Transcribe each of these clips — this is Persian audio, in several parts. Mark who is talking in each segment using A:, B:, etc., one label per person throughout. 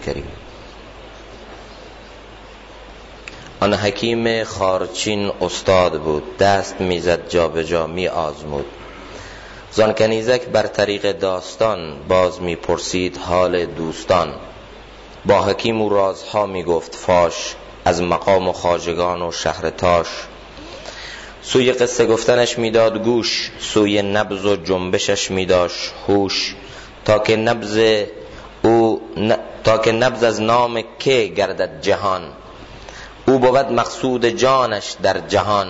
A: الکریم. آن حکیم خارچین استاد بود، دست میزد جا به جا می آزمود. زان کنیزک بر طریق داستان باز می پرسید حال دوستان. با حکیم و رازها می گفت فاش، از مقام و خواجگان و شهر تاش. سوی قصه گفتنش میداد گوش، سوی نبض و جنبشش میداشت هوش. تا که نبض از نام که گردد جهان، او بود مقصود جانش در جهان.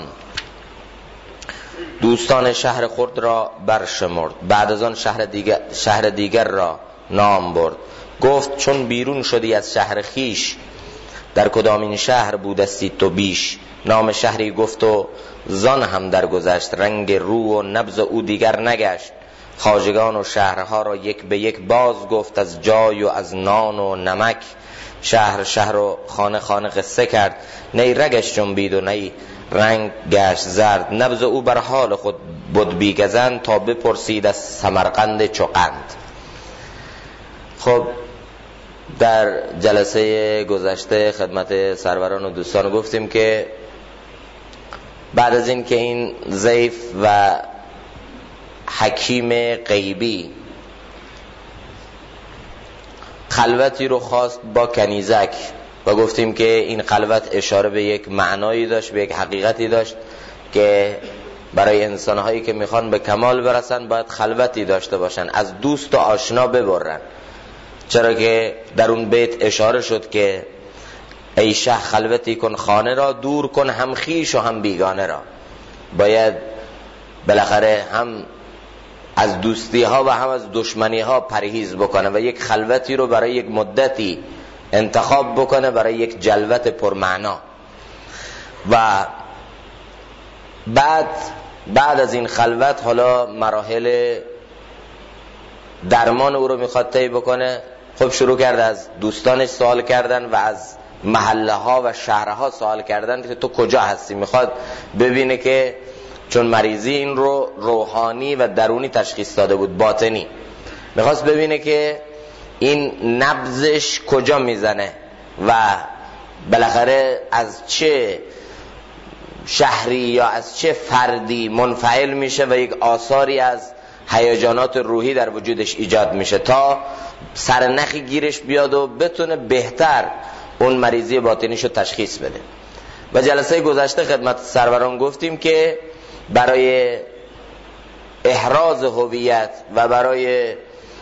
A: دوستان شهر خرد را برشمرد، بعد از آن شهر دیگر را نام برد. گفت چون بیرون شدی از شهر خیش، در کدامین شهر بودستی تو بیش. نام شهری گفت و زان هم درگذشت، رنگ رو و نبض او دیگر نگشت. خواجگان و شهرها را یک به یک باز گفت، از جای و از نان و نمک. شهر و خانه قصه کرد، نی رگش جنبید و نی رنگ گشت زرد. نبض او بر حال خود بود بیگزند، تا بپرسید از سمرقند چوقند. خب در جلسه گذشته خدمت سروران و دوستان گفتیم که بعد از این که این ضیف و حکیم غیبی خلوتی رو خواست با کنیزک و گفتیم که این خلوت اشاره به یک معنایی داشت، به یک حقیقتی داشت که برای انسانهایی که میخوان به کمال برسن باید خلوتی داشته باشن، از دوست و آشنا ببرن. چرا که در اون بیت اشاره شد که ای شه خلوتی کن خانه را، دور کن هم خویش و هم بیگانه را. باید بالاخره هم از دوستی ها و هم از دشمنی ها پرهیز بکنه و یک خلوتی رو برای یک مدتی انتخاب بکنه برای یک جلوت پرمعنا. و بعد از این خلوت حالا مراحل درمان او رو میخواد طی بکنه. خب شروع کرد از دوستانش سوال کردن و از محله ها و شهرها سوال کردن که تو کجا هستی. میخواد ببینه که چون مریضی این رو روحانی و درونی تشخیص داده بود، باطنی، میخواست ببینه که این نبضش کجا میزنه و بالاخره از چه شهری یا از چه فردی منفعل میشه و یک آثاری از هیجانات روحی در وجودش ایجاد میشه تا سرنخی گیرش بیاد و بتونه بهتر اون مریضی باطنیشو تشخیص بده. و جلسه گذشته خدمت سروران گفتیم که برای احراز هویت و برای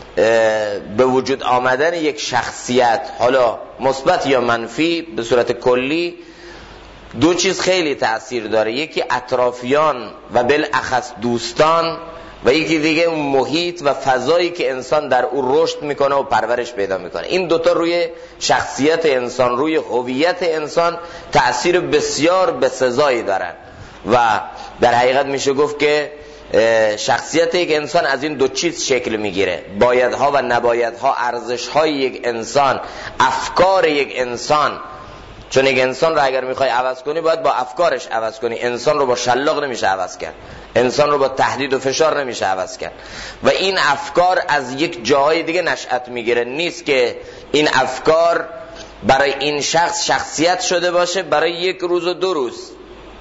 A: به وجود آمدن یک شخصیت، حالا مثبت یا منفی، به صورت کلی دو چیز خیلی تأثیر داره. یکی اطرافیان و بالاخص دوستان و یکی دیگه اون محیط و فضایی که انسان در اون رشد میکنه و پرورش پیدا میکنه. این دوتا روی شخصیت انسان، روی هویت انسان تأثیر بسیار بسزایی دارن و در حقیقت میشه گفت که شخصیت یک انسان از این دو چیز شکل میگیره: بایدها و نبایدها، ارزشهای یک انسان، افکار یک انسان. چون یک انسان رو اگر میخوای عوض کنی باید با افکارش عوض کنی. انسان رو با شلاق نمیشه عوض کرد، انسان رو با تهدید و فشار نمیشه عوض کرد. و این افکار از یک جاهای دیگه نشأت میگیره. نیست که این افکار برای این شخص شخصیت شده باشه برای یک روز و دو روز.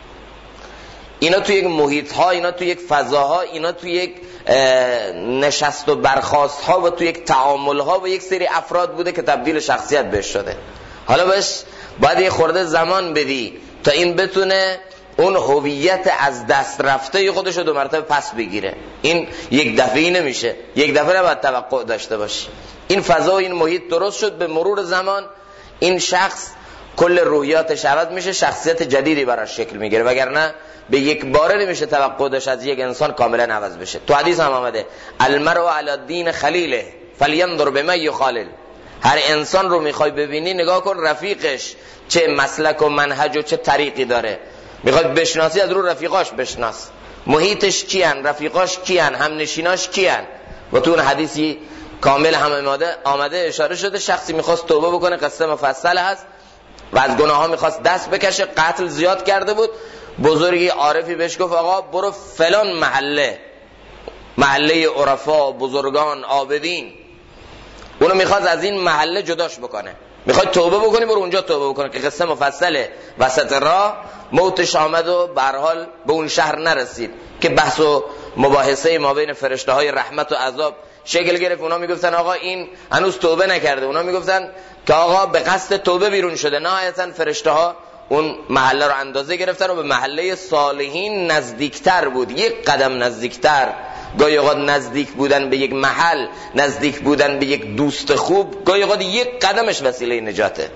A: اینا تو یک محیط ها، اینا تو یک فضاها، اینا تو یک نشست و برخاست ها و تو یک تعامل ها و یک سری افراد بوده که تبدیل شخصیت بهش شده. حالا باید یه خورده زمان بدی تا این بتونه اون هویت از دست رفته خودش رو دو مرتبه پس بگیره. این یک دفعه‌ای نمیشه، یک دفعه نباید توقع داشته باشی. این فضا و این محیط درست شد، به مرور زمان این شخص کل روحیاتش عوض میشه، شخصیت جدیدی براش شکل میگیره. وگرنه به یک باره نمیشه توقع داشت از یک انسان کاملا عوض بشه. تو حدیث هم آمده المرء علی دین خلیله فلینظر بما یخالل. هر انسان رو میخوای ببینی نگاه کن رفیقش چه مسلک و منهج و چه طریقی داره. میخوای بشناسی از رو رفیقاش بشناس، محیطش کیان، رفیقاش کیان، هم نشیناش کیان. و تو اون حدیثی کامل هم آمده اشاره شده شخصی میخواست توبه بکنه، قصه مفصل هست، و از گناه ها میخواست دست بکشه، قتل زیاد کرده بود. بزرگی عارفی بهش گفت آقا برو فلان محله عرفا، بزرگان، عابدین، اونو میخواد از این محله جداش بکنه، میخواد توبه بکنی برو اونجا توبه بکنه، که قصه مفصله. وسط راه موتش آمد و به هر حال به اون شهر نرسید که بحث و مباحثه ما بین فرشته های رحمت و عذاب شکل گرفت. اونا میگفتن آقا این هنوز توبه نکرده، اونا میگفتن که آقا به قصد توبه بیرون شده. نهایتا فرشته ها اون محله رو اندازه گرفتن و به محله صالحین نزدیکتر بود، یک قدم نزدیکتر. گاهی اوقات نزدیک بودن به یک محل، نزدیک بودن به یک دوست خوب، گاهی اوقات یک قدمش وسیله نجاته.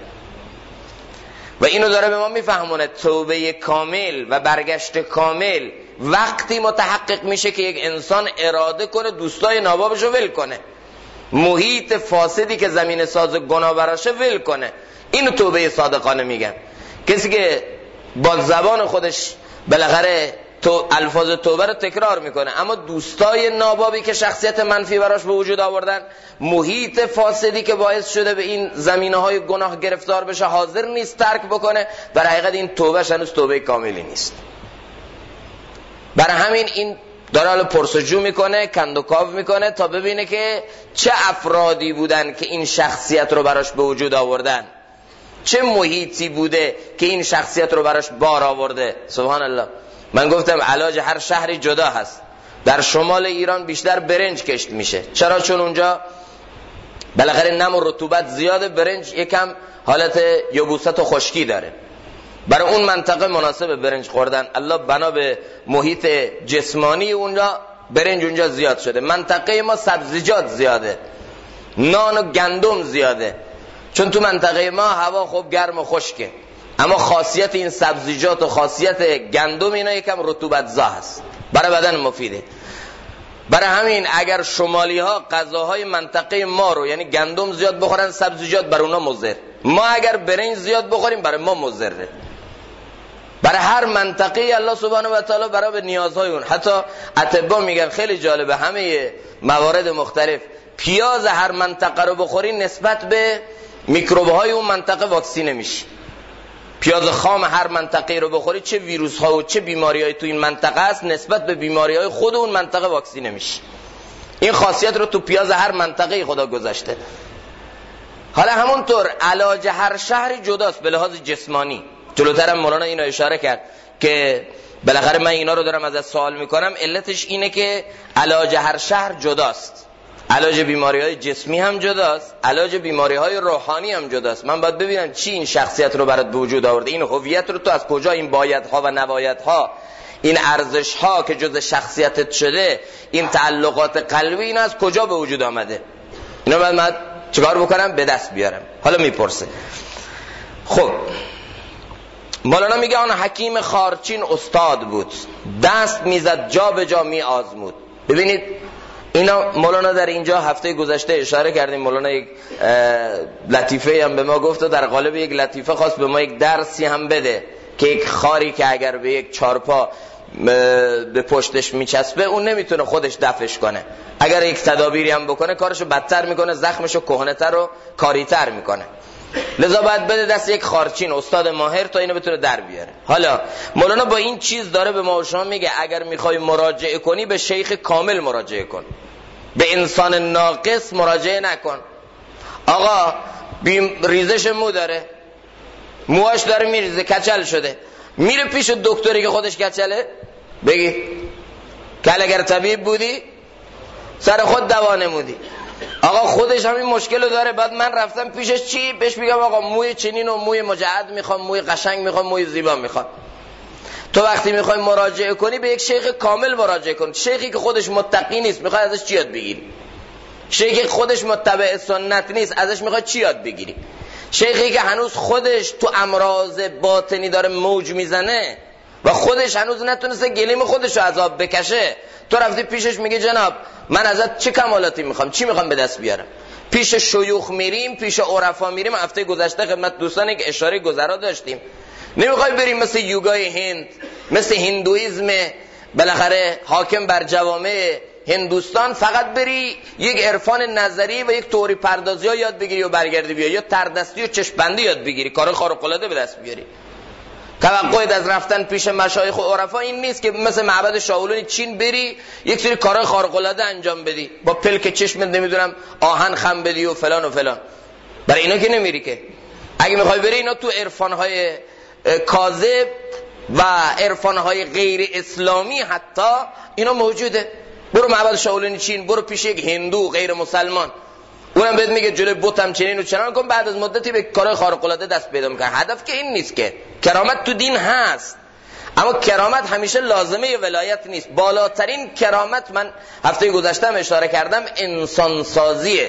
A: و اینو داره به ما میفهمونه توبه کامل و برگشت کامل وقتی متحقق میشه که یک انسان اراده کنه دوستای نابابشو ول کنه، محیط فاسدی که زمین ساز گناه براشه ول کنه. اینو توبه صادقانه میگن. کسی که با زبان خودش بالاخره الفاظ توبه رو تکرار میکنه، اما دوستای نابابی که شخصیت منفی براش به وجود آوردن، محیط فاسدی که باعث شده به این زمینه‌های گناه گرفتار بشه، حاضر نیست ترک بکنه، در حقیقت این توبهش هنوز توبه کاملی نیست. برای همین این داره حالا پرسجو میکنه، کندوکاو میکنه تا ببینه که چه افرادی بودن که این شخصیت رو براش به وجود آوردن، چه محیطی بوده که این شخصیت رو براش بار آورده. سبحان الله. من گفتم علاج هر شهری جدا هست. در شمال ایران بیشتر برنج کشت میشه. چرا؟ چون اونجا بالاخره نم و رطوبت زیاده، برنج یکم حالت یبوست و خشکی داره، برای اون منطقه مناسب برنج خوردن. الله بنا به محیط جسمانی اونجا برنج اونجا زیاد شده. منطقه ما سبزیجات زیاده، نان و گندم زیاده، چون تو منطقه ما هوا خوب گرم و خشکه، اما خاصیت این سبزیجات و خاصیت گندم اینا یکم رطوبت زا هست، برای بدن مفیده. برای همین اگر شمالی ها غذاهای منطقه ما رو یعنی گندم زیاد بخورن، سبزیجات برای اونا مضر. ما اگر برنج زیاد بخوریم برای ما مضره. برای هر منطقه الله سبحانه و تعالی برای به نیازهای اون. حتی اطباء میگن خیلی جالبه، همه موارد مختلف پیاز هر منطقه رو بخوری نسبت به میکروب‌های اون منطقه واکسینه میشی. پیاز خام هر منطقه رو بخوری چه ویروس ها و چه بیماری‌های تو این منطقه است نسبت به بیماری‌های خود اون منطقه واکسینه میشی. این خاصیت رو تو پیاز هر منطقه خدا گذاشته. حالا همونطور علاج هر شهری جداست به لحاظ جسمانی. جلوترم مولانا اینو اشاره کرد که بالاخره من اینا رو دارم ازت سوال میکنم، علتش اینه که علاج هر شهر جداست. علاج بیماری‌های جسمی هم جداست، علاج بیماری‌های روحانی هم جداست. من باید ببینم چی این شخصیت رو برات به وجود آورده، این هویت رو تو از کجا، این بایدها و نبایدها، این ارزش‌ها که جز شخصیتت شده، این تعلقات قلبی، این از کجا به وجود آمده. اینا باید من چیکار بکنم؟ به دست بیارم. حالا میپرسه خب مولانا میگه آن حکیم خارچین استاد بود، دست میزد جا به جا می آزمود. ببینید اینا مولانا در اینجا هفته گذشته اشاره کردیم، مولانا یک لطیفه هم به ما گفت و در قالب یک لطیفه خواست به ما یک درسی هم بده که یک خاری که اگر به یک چارپا به پشتش میچسبه اون نمیتونه خودش دفعش کنه، اگر یک تدابیری هم بکنه کارشو بدتر میکنه، زخمشو کهنه‌تر و کاریتر میکنه. لذا باید بده دست یک خارچین استاد ماهر تا اینو بتونه در بیاره. حالا مولانا با این چیز داره به ما و شما میگه اگر میخوای مراجعه کنی به شیخ کامل مراجعه کن، به انسان ناقص مراجعه نکن. آقا ریزش مو داره، موهاش داره میریزه، کچل شده، میره پیش دکتری که خودش کچله، بگی که اگر طبیب بودی سر خود دوا نمودی. آقا خودش همین مشکل رو داره، بعد من رفتم پیشش چی؟ بهش میگم آقا موی چنین و موی مجعد میخوام، موی قشنگ میخوام، موی زیبا میخوام. تو وقتی میخوای مراجعه کنی به یک شیخ کامل مراجعه کن. شیخی که خودش متقی نیست میخوای ازش چی یاد بگیری؟ شیخی که خودش متبع سنت نیست ازش میخوای چی یاد بگیری؟ شیخی که هنوز خودش تو امراض باطنی داره موج میزنه و خودش هنوز نتونسته گلیم خودش رو عذاب بکشه، تو رفتی پیشش میگی جناب من ازت چه کمالاتی میخوام، چی میخوام به دست بیارم؟ پیش شیوخ میریم، پیش عرفا میریم. هفته گذشته خدمت دوستان یک اشاره گذرا داشتیم. نمیخوای بریم مثل یوگای هند، مثل هندویزم بالاخره حاکم بر جوامع هندوستان، فقط بری یک عرفان نظری و یک تئوری پردازی ها یاد بگیری و برگردی بیا، یا تردستی و چشم‌بندی یاد بگیری، کار خارق العاده به دست بیاری. توقعت از رفتن پیش مشایخ و عرفا این نیست که مثل معبد شاولون چین بری یک سری کارهای خارق العاده انجام بدی، با پلک چشمت نمیدونم آهن خم بدی و فلان و فلان. برای اینا که نمیری که. اگه میخوای بری اینا تو عرفانهای کاذب و عرفانهای غیر اسلامی حتی اینا موجوده. برو معبد شاولون چین، برو پیش یک هندو غیر مسلمان، اونم بهت میگه جلوی بتم چنین و چنان کن، بعد از مدتی به کارهای خارق العاده دست پیدا میکنه. هدف که این نیست که. کرامت تو دین هست، اما کرامت همیشه لازمه ولایت نیست. بالاترین کرامت، من هفته گذشته اشاره کردم، انسان سازیه.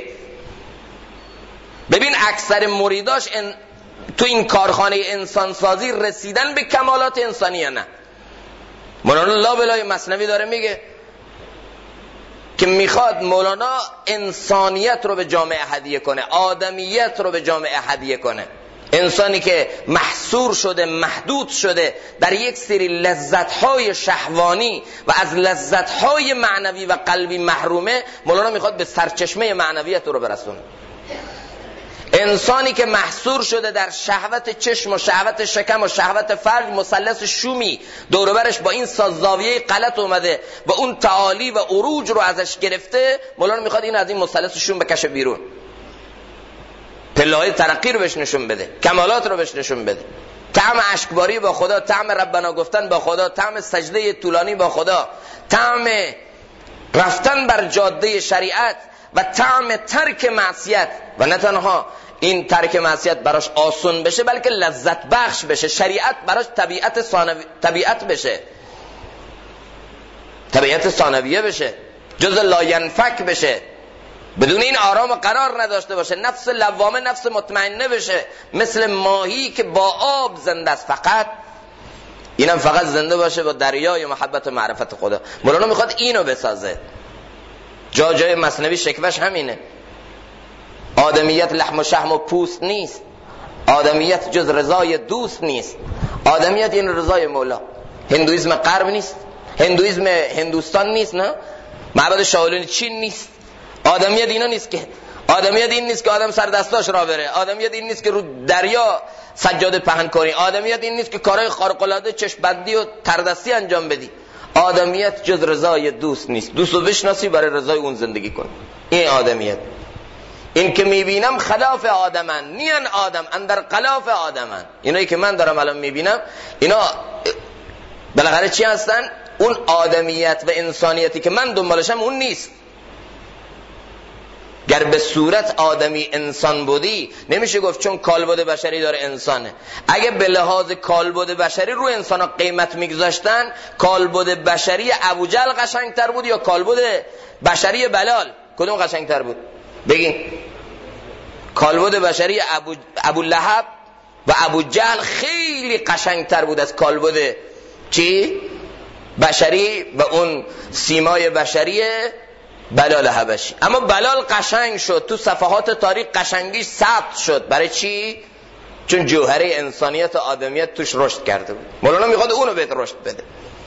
A: ببین اکثر مریداش تو این کارخانه انسان سازی رسیدن به کمالات انسانی یا نه. مولانا لابلای مثنوی داره میگه که میخواد مولانا انسانیت رو به جامعه هدیه کنه، آدمیت رو به جامعه هدیه کنه. انسانی که محصور شده، محدود شده در یک سری لذت‌های شهوانی و از لذت‌های معنوی و قلبی محرومه، مولانا میخواد به سرچشمه معنویت رو برسونه. انسانی که محصور شده در شهوت چشم و شهوت شکم و شهوت فرج، مثلث شومی دوروبرش با این ساززاویه غلط اومده و اون تعالی و عروج رو ازش گرفته، مولانا میخواد این از این مثلث شوم بکشه بیرون، پله‌های ترقی رو بهش نشون بده، کمالات رو بهش نشون بده، طعم اشکباری با خدا، طعم ربنا گفتن با خدا، طعم سجده طولانی با خدا، طعم رفتن بر جاده شریعت و طعم ترک معصیت. و نه تنها این ترک معصیت براش آسون بشه بلکه لذت بخش بشه، شریعت براش طبیعت بشه، طبیعت ثانویه بشه، جز لاینفک بشه، بدون این آرام و قرار نداشته باشه، نفس لوامه، نفس مطمئنه بشه، مثل ماهی که با آب زنده است، فقط اینم فقط زنده باشه با دریای محبت و معرفت خدا. مولانا میخواد اینو بسازه. جای مثنوی شکوش همینه. آدمیت لحم و شحم و پوست نیست، آدمیت جز رضای دوست نیست، آدمیت این رضای مولا. هندویزم غرب نیست، هندویزم هندوستان نیست، نه معبد شاولون چین نیست. آدمیت اینا نیست که. آدمیت این نیست که آدم سر دستاش را بره، آدمیت این نیست که رو دریا سجاده پهن کنی، آدمیت این نیست که کارهای خارق العاده چشم بندی و تردستی انجام بدی. آدمیت جز رضای دوست نیست، دوست رو بشناسی برای رضای اون زندگی کن. این آدمیت. این که میبینم خلاف آدمن، نیان آدم اندر خلاف آدمن. اینایی که من دارم الان میبینم اینا بالاخره چی هستن؟ اون آدمیت و انسانیتی که من دنبالشم اون نیست. گر به صورت آدمی انسان بودی، نمیشه گفت چون کالبد بشری داره انسانه. اگه به لحاظ کالبد بشری رو انسان ها قیمت میگذاشتن، کالبد بشری ابوجهل قشنگتر بود یا کالبد بشری بلال؟ کدوم قشنگتر بود؟ بگین. کالبد بشری ابولهب و ابوجهل خیلی قشنگتر بود از کالبد چی؟ بشری و اون سیمای بشری بلال حبشی. اما بلال قشنگ شد، تو صفحات تاریخ قشنگیش ثبت شد. برای چی؟ چون جوهره انسانیت و آدمیت توش رشد کرده بود. مولانا میخواد اونو بهت رشد بده،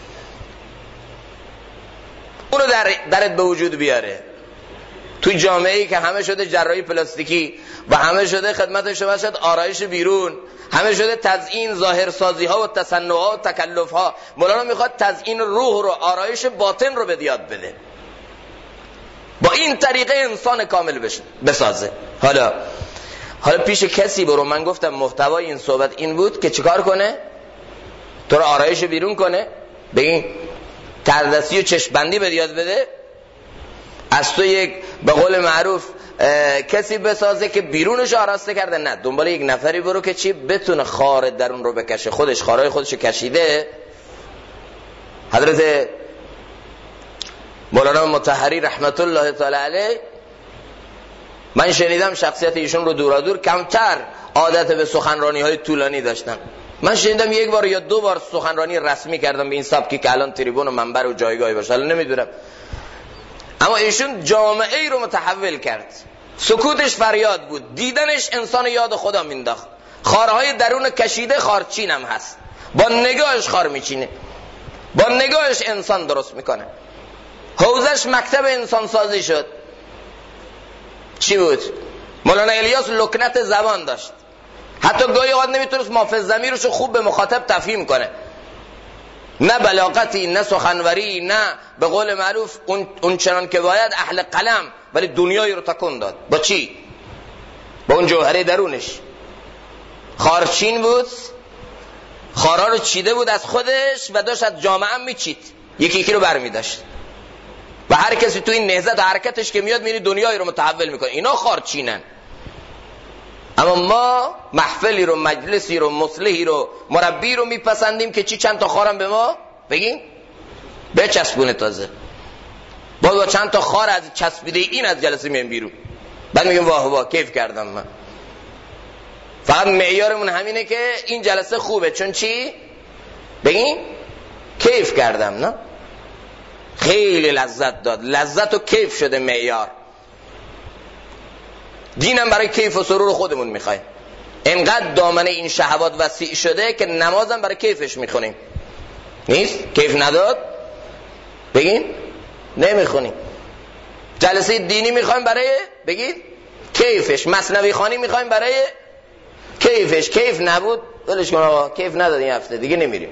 A: اونو درت به وجود بیاره. توی جامعه‌ای که همه شده جراحی پلاستیکی و همه شده خدمت شما شد آرایش بیرون، همه شده تزیین ظاهرسازی ها و تصنع ها و تکلف ها، مولانا میخواد تزیین روح رو، آرایش باطن رو به یاد بده، با این طریقه انسان کامل بسازه. حالا پیش کسی برو. من گفتم محتوای این صحبت این بود که چیکار کنه؟ تو رو آرایش بیرون کنه، بگین تردستی و چشمبندی به یاد بده، از تو یک به قول معروف کسی بسازه که بیرونش آراسته کرده. نه، دنبال یک نفری برو که چی؟ بتونه خار درون رو بکشه. خودش خارای خودشو کشیده. حضرت مولانا مطهری رحمت الله تعالی علیه، من شنیدم شخصیت ایشون رو دورادور کمتر عادت به سخنرانی های طولانی داشتن. من شنیدم یک بار یا دو بار سخنرانی رسمی کردم به این سبکی که الان تریبون و منبر و جایگاهی باشه، الان نمیدونم. اما ایشون جامعه ای رو متحول کرد. سکوتش فریاد بود، دیدنش انسان یاد خدا مینداخت. خارهای درون کشیده خارچین هم هست، با نگاهش خار میچینه، با نگاهش انسان درست میکنه. حوزش مکتب انسان سازی شد. چی بود؟ مولانا الیاس لکنت زبان داشت. حتی گاهی اوقات نمیتونست مافز ضمیرش رو خوب به مخاطب تفهیم کنه، نه بلاغتی، نه سخنوری، نه به قول معروف اون چنان که باید اهل قلم، ولی دنیایی رو تکون داد. با چی؟ با اون جوهره درونش. خارچین بود، خارا رو چیده بود از خودش و داشت از جامعه هم میچید، یکی یکی رو برمی داشت و هر کسی تو این نهضت و حرکتش که میاد میری دنیایی رو متحول میکنه. اینا خارچینن. اما ما محفلی رو، مجلسی رو، مصلحی رو، مربی رو میپسندیم که چی چند تا خارم به ما بگین بچسبونه، تازه با چند تا خار از چسبیده این از جلسه میام بیرون، بعد میگم واه واه کیف کردم من. فقط معیارمون همینه که این جلسه خوبه چون چی بگین کیف کردم، نه خیلی لذت داد، لذت و کیف شده معیار. دینم برای کیف و سرور خودمون میخوایم. انقدر دامنه این شهوات وسیع شده که نمازم برای کیفش میخونیم. نیست؟ کیف نداد؟ بگین نمیخونیم. جلسه دینی میخوایم برای بگید کیفش. مثنوی خوانی میخوایم برای کیفش. کیف نبود ولش کن آقا، کیف نداد این هفته دیگه نمیریم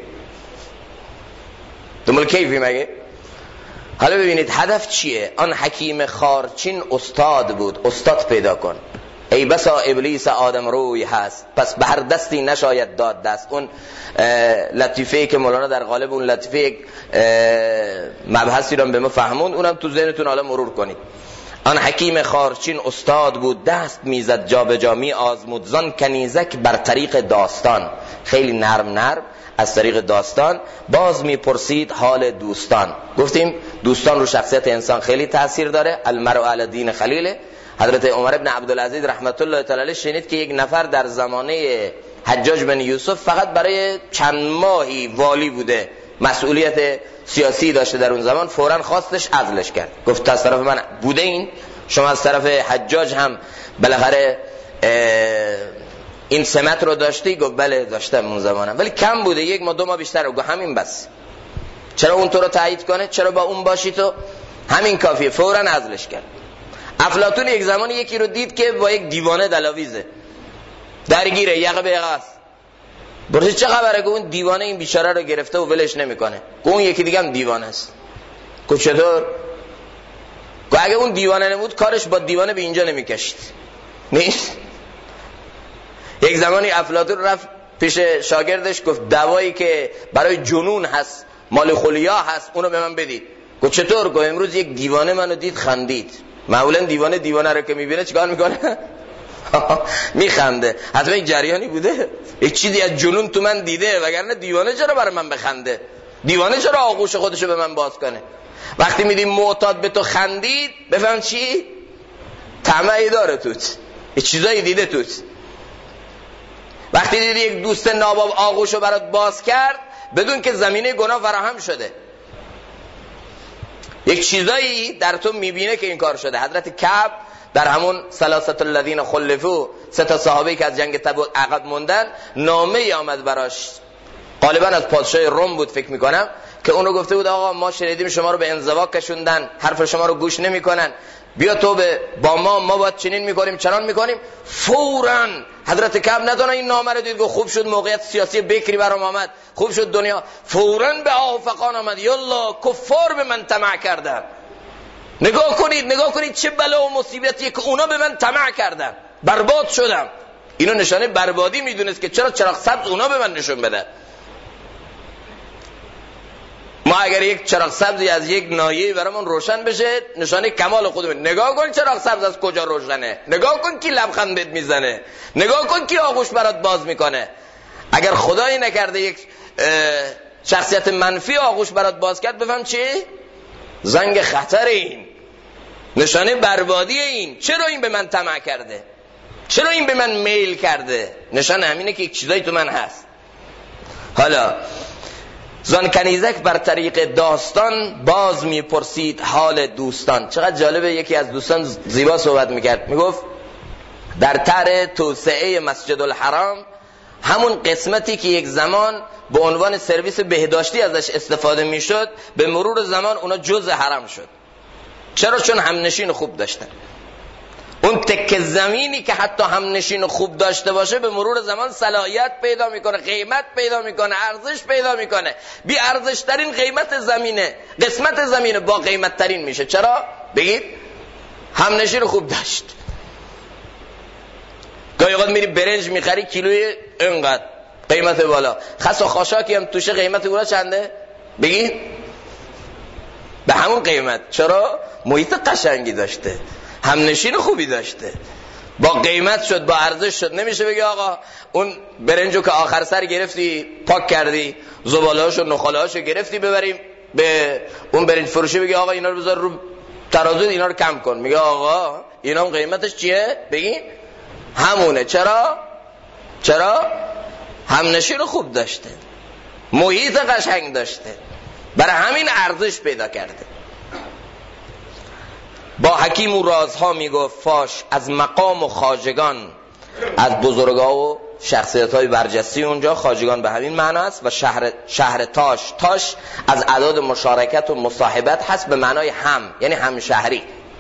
A: دنبال کیفی مگه. حالا ببینید هدف چیه؟ آن حکیم خارچین استاد بود، استاد پیدا کن. ای بسا ابلیس آدم روی هست، پس به هر دستی نشاید داد دست. اون لطیفه‌ای که مولانا در قالب اون لطیفه مبحثی رو به ما فهمون، اونم تو ذهنتون حالا مرور کنید. آن حکیم خارچین استاد بود، دست میزد جا به جا می آزمود. زان کنیزک بر طریق داستان، خیلی نرم از طریق داستان باز میپرسید حال دوستان. گفتیم دوستان رو شخصیت انسان خیلی تأثیر داره. المرء علی دین خلیله. حضرت عمر بن عبدالعزیز رحمت الله تعالی علیه شنید که یک نفر در زمانه حجاج بن یوسف فقط برای چند ماهی والی بوده، مسئولیت سیاسی داشته در اون زمان، فوراً خواستش عزلش کرد. گفت از طرف من بوده این، شما از طرف حجاج هم بالاخره این سمت رو داشتی؟ گفت بله داشتم اون زمانم، ولی کم بوده، 1 ماه 2 ماه بیشتر. گفت همین بس، چرا اون تو رو تایید کنه؟ چرا با اون باشی تو؟ همین کافیه. فوراً عزلش کرد. افلاطون یک زمانی یکی رو دید که با یک دیوانه دلاویزه، درگیره، یقه به یقه است. برسید چه خبره؟ که اون دیوانه این بیچاره رو گرفته و ولش نمیکنه. که اون یکی دیگه هم دیوانه است. که چطور؟ که اگه اون دیوانه نمود کارش با دیوانه به اینجا نمیکشید. نیست؟ یک زمانی افلاطون رفت پیش شاگردش، گفت دوایی که برای جنون هست، مال خلیا هست، اونو به من بدید. گفت چطور؟ گفت امروز یک دیوانه منو دید خندید. معمولا دیوانه رو که میبینه چیکار میکنه؟ میخنده. حتما یک جریانی بوده، یک چیزی از جنون تو من دیده، وگرنه دیوانه چرا برای من بخنده؟ دیوانه چرا آغوش خودشو به من باز کنه؟ وقتی میدیم معتاد به تو خندید، بفهم چی؟ طمعی داره توت، یه چیزایی دیده توت. وقتی دیدی یک دوست ناباب آغوشو برات باز کرد، بدون که زمینه گناه فراهم شده، یک چیزایی در تو میبینه که این کار شده. حضرت کعب در همون ثلاثه الذین خلفوا، 3 صحابه‌ای که از جنگ تبوک عقب موندن، نامه‌ای آمد براش، غالبا از پادشاه روم بود فکر میکنم، که اون رو گفته بود آقا ما شنیدیم شما رو به انزوا کشوندن، حرف شما رو گوش نمیکنن، بیا تو با ما باید چنین میکنیم چنان میکنیم. فوراً حضرت کعب ندونه این نامه رو دید، گفت خوب شد موقعیت سیاسی بکری برام آمد، خوب شد دنیا. فوراً به آفقان آمد، یالا کفار به من طمع کردن. نگاه کنید چه بلا و مصیبتیه که اونا به من طمع کردن، برباد شدم. اینو نشانه بربادی میدونست که چرا چراغ سبز اونا به من نشون بده. ما اگر یک چراغ سبزی از یک ناحیه‌ای برامون روشن بشه، نشانه کمال خودمون. نگاه کن چراغ سبز از کجا روشنه، نگاه کن کی لبخند بهت میزنه، نگاه کن کی آغوش برات باز میکنه. اگر خدایی نکرده یک شخصیت منفی آغوش برات باز کرد، بفهم چی؟ زنگ خطر، این نشانه بربادی. این چرا این به من طمع کرده، چرا این به من میل کرده؟ نشانه همینه که یک چیزایی تو من هست. حالا زان کنیزک بر طریق داستان باز میپرسید حال دوستان. چقدر جالبه، یکی از دوستان زیبا صحبت میکرد، میگفت در طرح توسعه مسجد الحرام، همون قسمتی که یک زمان به عنوان سرویس بهداشتی ازش استفاده میشد، به مرور زمان اونا جزء حرم شد. چرا؟ چون همنشین خوب داشتن. اون تکه زمینی که حتی همنشین خوب داشته باشه به مرور زمان صلاحیت پیدا میکنه، قیمت پیدا میکنه، ارزش پیدا میکنه. بی ارزش ترین قیمت زمینه، قسمت زمینه با قیمت ترین میشه. چرا؟ بگید همنشین خوب داشت. گاهی اوقات میری برنج میخری کیلوی اینقدر قیمت بالا، خس و خاشاکی هم توشه قیمت اونها چنده؟ بگید به همون قیمت. چرا؟ محیط قشنگی داشته، همنشین خوبی داشته، با قیمت شد، با ارزش شد. نمیشه بگی آقا اون برنجو که آخر سر گرفتی پاک کردی، زبالهاشو نخالهاشو گرفتی ببریم به اون برنج فروشی، بگی آقا اینا رو بذار رو ترازو اینا رو کم کن. میگه آقا اینا هم قیمتش چیه؟ بگی همونه. چرا؟ همنشین خوب داشته، محیط قشنگ داشته، برای همین ارزش پیدا کرده. با حکیم و رازها میگفت فاش، از مقام و خواجگان، از بزرگا و شخصیت های برجسته اونجا. خواجگان به همین معنا است. و شهر تاش از اعداد مشارکت و مصاحبت هست به معنای هم، یعنی همشهری.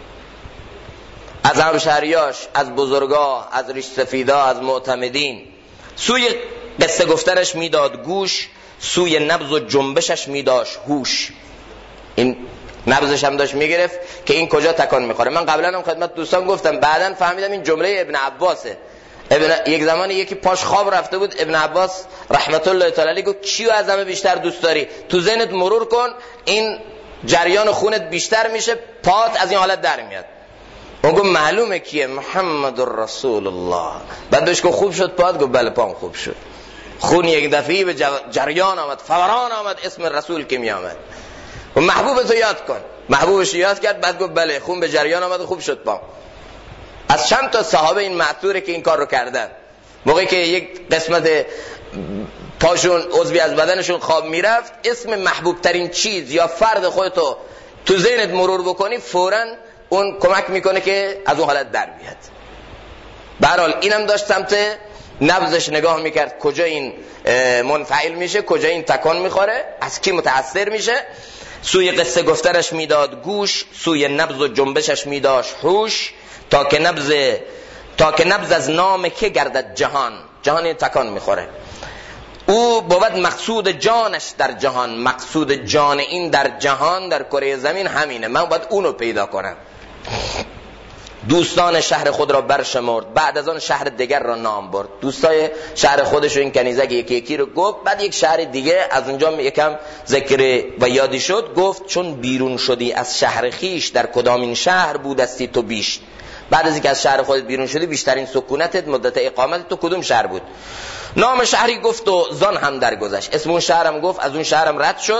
A: از همشهریاش، از بزرگا، از ریش سفیدا، از معتمدین. سوی قصه گفتنش میداد گوش، سوی نبض و جنبشش میداشت هوش. این نبضش هم داشت میگرفت که این کجا تکان میخوره. من قبلا هم خدمت دوستان گفتم، بعدن فهمیدم این جمله ابن عباسه. یک زمانی یکی پاش خواب رفته بود، ابن عباس رحمت الله تعالی علیه گفت کیو از همه بیشتر دوست داری؟ تو ذهنت مرور کن، این جریان خونت بیشتر میشه، پات از این حالت در میاد. اون گفت معلومه کیه؟ محمد رسول الله. بعد بهش گفت خوب شد پات؟ گفت بله پام خوب شد. خون یک دفعی به جریان آمد، فوران آمد، اسم رسول که می آمد. و محبوبتو یاد کن. محبوبش یاد کرد، بعد گفت بله خون به جریان آمد و خوب شد پام. از چند تا صحابه این معثوره که این کار رو کردن. موقعی که یک قسمت پاشون عضوی از بدنشون خواب میرفت، اسم محبوب ترین چیز یا فرد خودتو تو ذهنت مرور بکنی، فوراً اون کمک میکنه که از اون حالت در بیاد. به هر حال اینم داشت سمت نبضش نگاه میکرد، کجا این منفعل میشه، کجا این تکان میخوره، از کی متأثر میشه. سوی قصه گفتنش میداد گوش، سوی نبض و جنبشش میداشت هوش. تا که نبض از نام که گردد جهان این تکان میخوره. او بود مقصود جانش در جهان، مقصود جان این در جهان، در کره زمین همینه، من باید اونو پیدا کنم. دوستان شهر خود را برشمرد، بعد از آن شهر دیگر را نام برد. دوستای شهر خودش رو این کنیزک یکی یکی رو گفت، بعد یک شهر دیگه از اونجا یکم ذکر و یادی شد. گفت چون بیرون شدی از شهر خیش، در کدام این شهر بودستی تو بیش. بعد از اینکه از شهر خودت بیرون شدی، بیشترین سکونتت، مدت اقامتت تو کدوم شهر بود؟ نام شهری گفت و زان هم درگذشت. اسم اون شهرم گفت، از اون شهرم رد شد.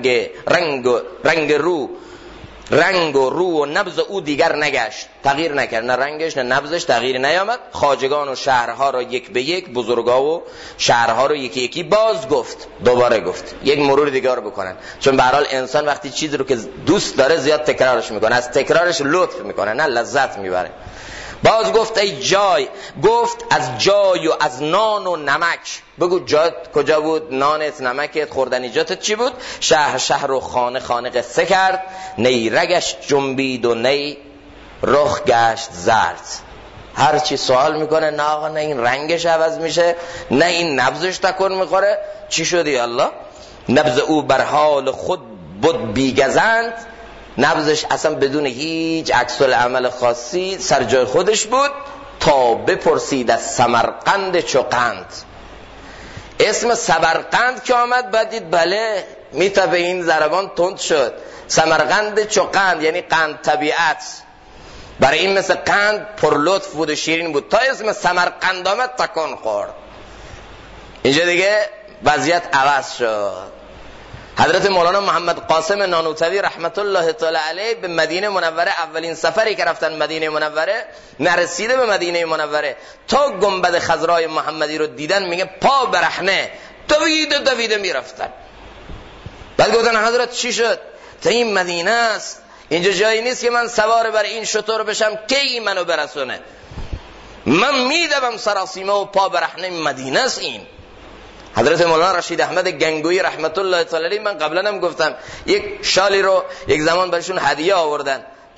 A: رنگ و رو و نبض او دیگر نگشت، تغییر نکرد، نه رنگش نه نبضش تغییر نیامد. خواجگان و شهرها را یک به یک، بزرگا و شهرها را یکی یکی باز گفت. دوباره گفت، یک مرور دیگر بکنن، چون به هر حال انسان وقتی چیزی رو که دوست داره زیاد تکرارش میکنه، از تکرارش لطف میکنه نه لذت میبره. باز گفت ای جای، گفت از جای و از نان و نمک. بگو جات کجا بود، نانت، نمکت، خوردنیجاتت چی بود؟ شهر و خانه قصه کرد، نی رگش جنبید و نی رخ گشت زرد. هر چی سوال میکنه، نه آقا نه این رنگش عوض میشه، نه این نبضش تکون میخوره. چی شدی الله؟ نبض او بر حال خود بود بیگزند. نبضش اصلا بدون هیچ عکس العمل خاصی سر جای خودش بود. تا بپرسید از سمرقند چوقند. اسم سمرقند که آمد، بعد دید بله میتابه این ضربان تند شد. سمرقند چوقند یعنی قند طبیعت. برای این مثل قند پرلطف بود و شیرین بود. تا اسم سمرقند آمد تکان خورد. اینجا دیگه وضعیت عوض شد. حضرت مولانا محمد قاسم نانوتوی رحمت الله تعالی علیه به مدینه منوره، اولین سفری که رفتن مدینه منوره، نرسیده به مدینه منوره تا گنبد خضرای محمدی رو دیدن، میگه پا برهنه دویده میرفتن. بعد گفتن حضرت چی شد؟ تا این مدینه است، اینجا جایی نیست که من سوار بر این شتر بشم کی منو برسونه. من میدوم سراسیمه و پا برهنه مدینه است. این حضرت مولانا رشید احمد گنگویی رحمت الله تعالی علیه، من قبلا هم گفتم، یک شالی رو یک زمان برشون هدیه آوردن.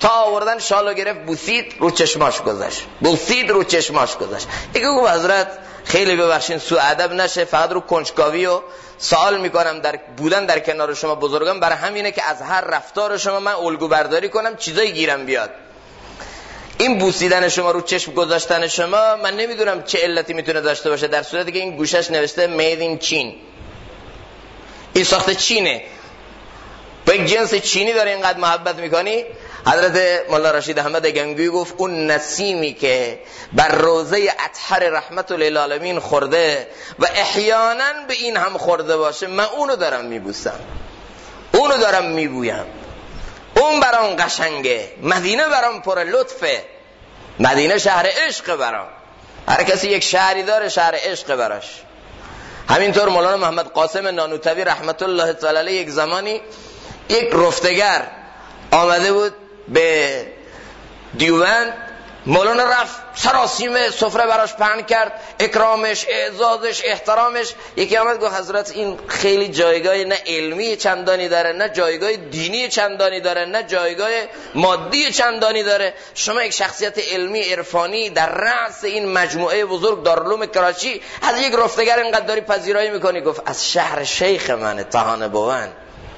A: تا آوردن شالو گرفت بوسید رو چشماش گذاشت، بوسید رو چشماش گذاشت. یکی گفت حضرت خیلی ببخشین سوء ادب نشه، فقط رو کنجکاوی و سوال میکنم در بودن در کنار شما بزرگان برای همینه که از هر رفتار شما من الگو برداری کنم چیزایی گیرم بیاد. این بوسیدن شما رو چشم گذاشتن شما من نمیدونم چه علتی میتونه داشته باشه، در صورتی که این گوشش نوشته made in چین، این ساخت چینه، با یک جنس چینی داره اینقدر محبت میکنی. حضرت مولانا رشید احمد گنگوی گفت اون نسیمی که بر روضه اطهر رحمت للعالمین خورده و احیانا به این هم خورده باشه، من اونو دارم میبوسم، اونو دارم میبویم، اون برام قشنگه، مدینه برام پر لطفه، مدینه شهر عشق برام، هر کسی یک شهری داره شهر عشق براش. همینطور مولانا محمد قاسم نانوتوی رحمت الله تعالی علیه یک زمانی یک رفتگر آمده بود به دیوبند، مولانا رفت سراسیمه سفره براش پهن کرد، اکرامش، اعزازش، احترامش. یکی آمد گفت حضرت این خیلی جایگاه نه علمی چندانی داره، نه جایگاه دینی چندانی داره، نه جایگاه مادی چندانی داره، شما یک شخصیت علمی عرفانی در رأس این مجموعه بزرگ دارالعلوم کراچی از یک رفتگر اینقدر داری پذیرایی میکنی؟ گفت از شهر شیخ منه تهانه بوند.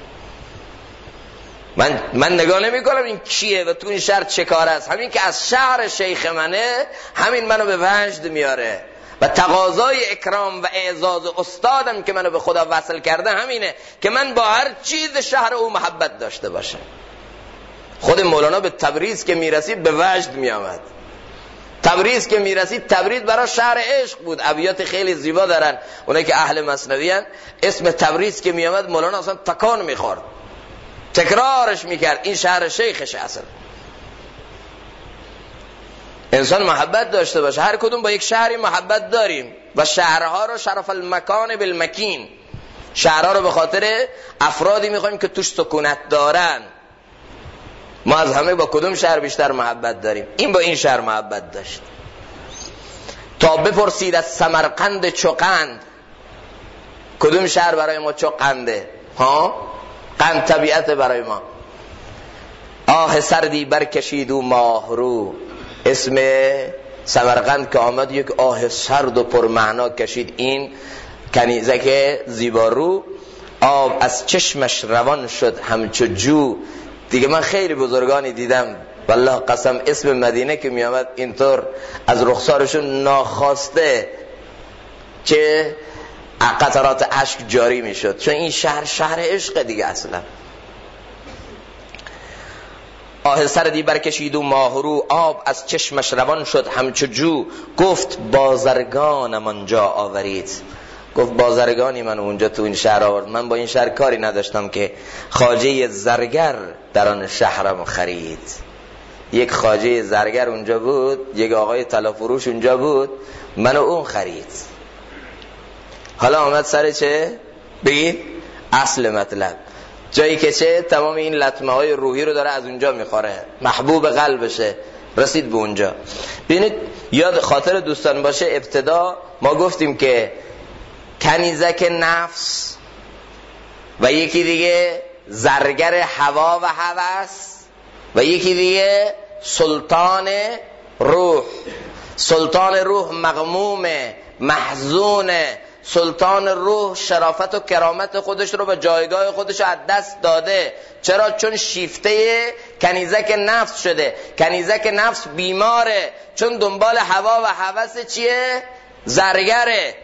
A: من نگاه نمی کنم این کیه و تو این شهر چه کار است، همین که از شهر شیخ منه همین منو به وجد میاره و تقاضای اکرام و اعزاز استادم که منو به خدا وصل کرده همینه که من با هر چیز شهر او محبت داشته باشم. خود مولانا به تبریز که میرسید به وجد میامد، تبریز که میرسید تبریز برای شهر عشق بود. ابیات خیلی زیبا دارن اونایی که اهل مثنوی ان، اسم تبریز که میامد مولانا اصلا تکان میخورد، تکرارش میکرد این شهر شیخش. اصلا انسان محبت داشته باشه، هر کدوم با یک شهری محبت داریم و شهرها رو شرف المکان بالمکین، شهرها رو به خاطر افرادی میخوایم که توش سکونت دارن. ما از همه با کدوم شهر بیشتر محبت داریم؟ این با این شهر محبت داشت. تا بپرسید از سمرقند چوقند، کدوم شهر برای ما چوقنده؟ قند طبیعت برای ما. آه سردی برکشید و ماه رو، اسم سمرقند که آمد یک آه سرد و پرمعنا کشید. این کنیزک زیبارو آب از چشمش روان شد همچو جو. دیگه من خیلی بزرگانی دیدم والله قسم اسم مدینه که می آمد اینطور از رخسارشون ناخواسته که قطرات اشک جاری می شد، چون این شهر عشق دیگه. اصلا آه سردی برکشید و ماهرو، آب از چشمش روان شد همچو جو. گفت بازرگانم آنجا آورید، گفت بازرگانی من اونجا تو این شهر آورد، من با این شهر کاری نداشتم که خواجه زرگر در آن شهرم خرید. یک خواجه زرگر اونجا بود، یک آقای طلا-فروش اونجا بود، منو اون خرید. حالا آمد سر چه؟ بگید اصل مطلب، جایی که چه تمام این لطمه های روحی رو داره از اونجا میخوره، محبوب قلبشه، رسید به اونجا. ببینید یاد خاطر دوستان باشه، ابتدا ما گفتیم که کنیزک نفس و یکی دیگه زرگر هوا و هوس و یکی دیگه سلطان روح. سلطان روح مغمومه، محزونه، سلطان روح شرافت و کرامت خودش رو به جایگاه خودش رو از دست داده. چرا؟ چون شیفته کنیزک نفس شده. کنیزک نفس بیماره، چون دنبال هوا و هوس چیه؟ زرگره.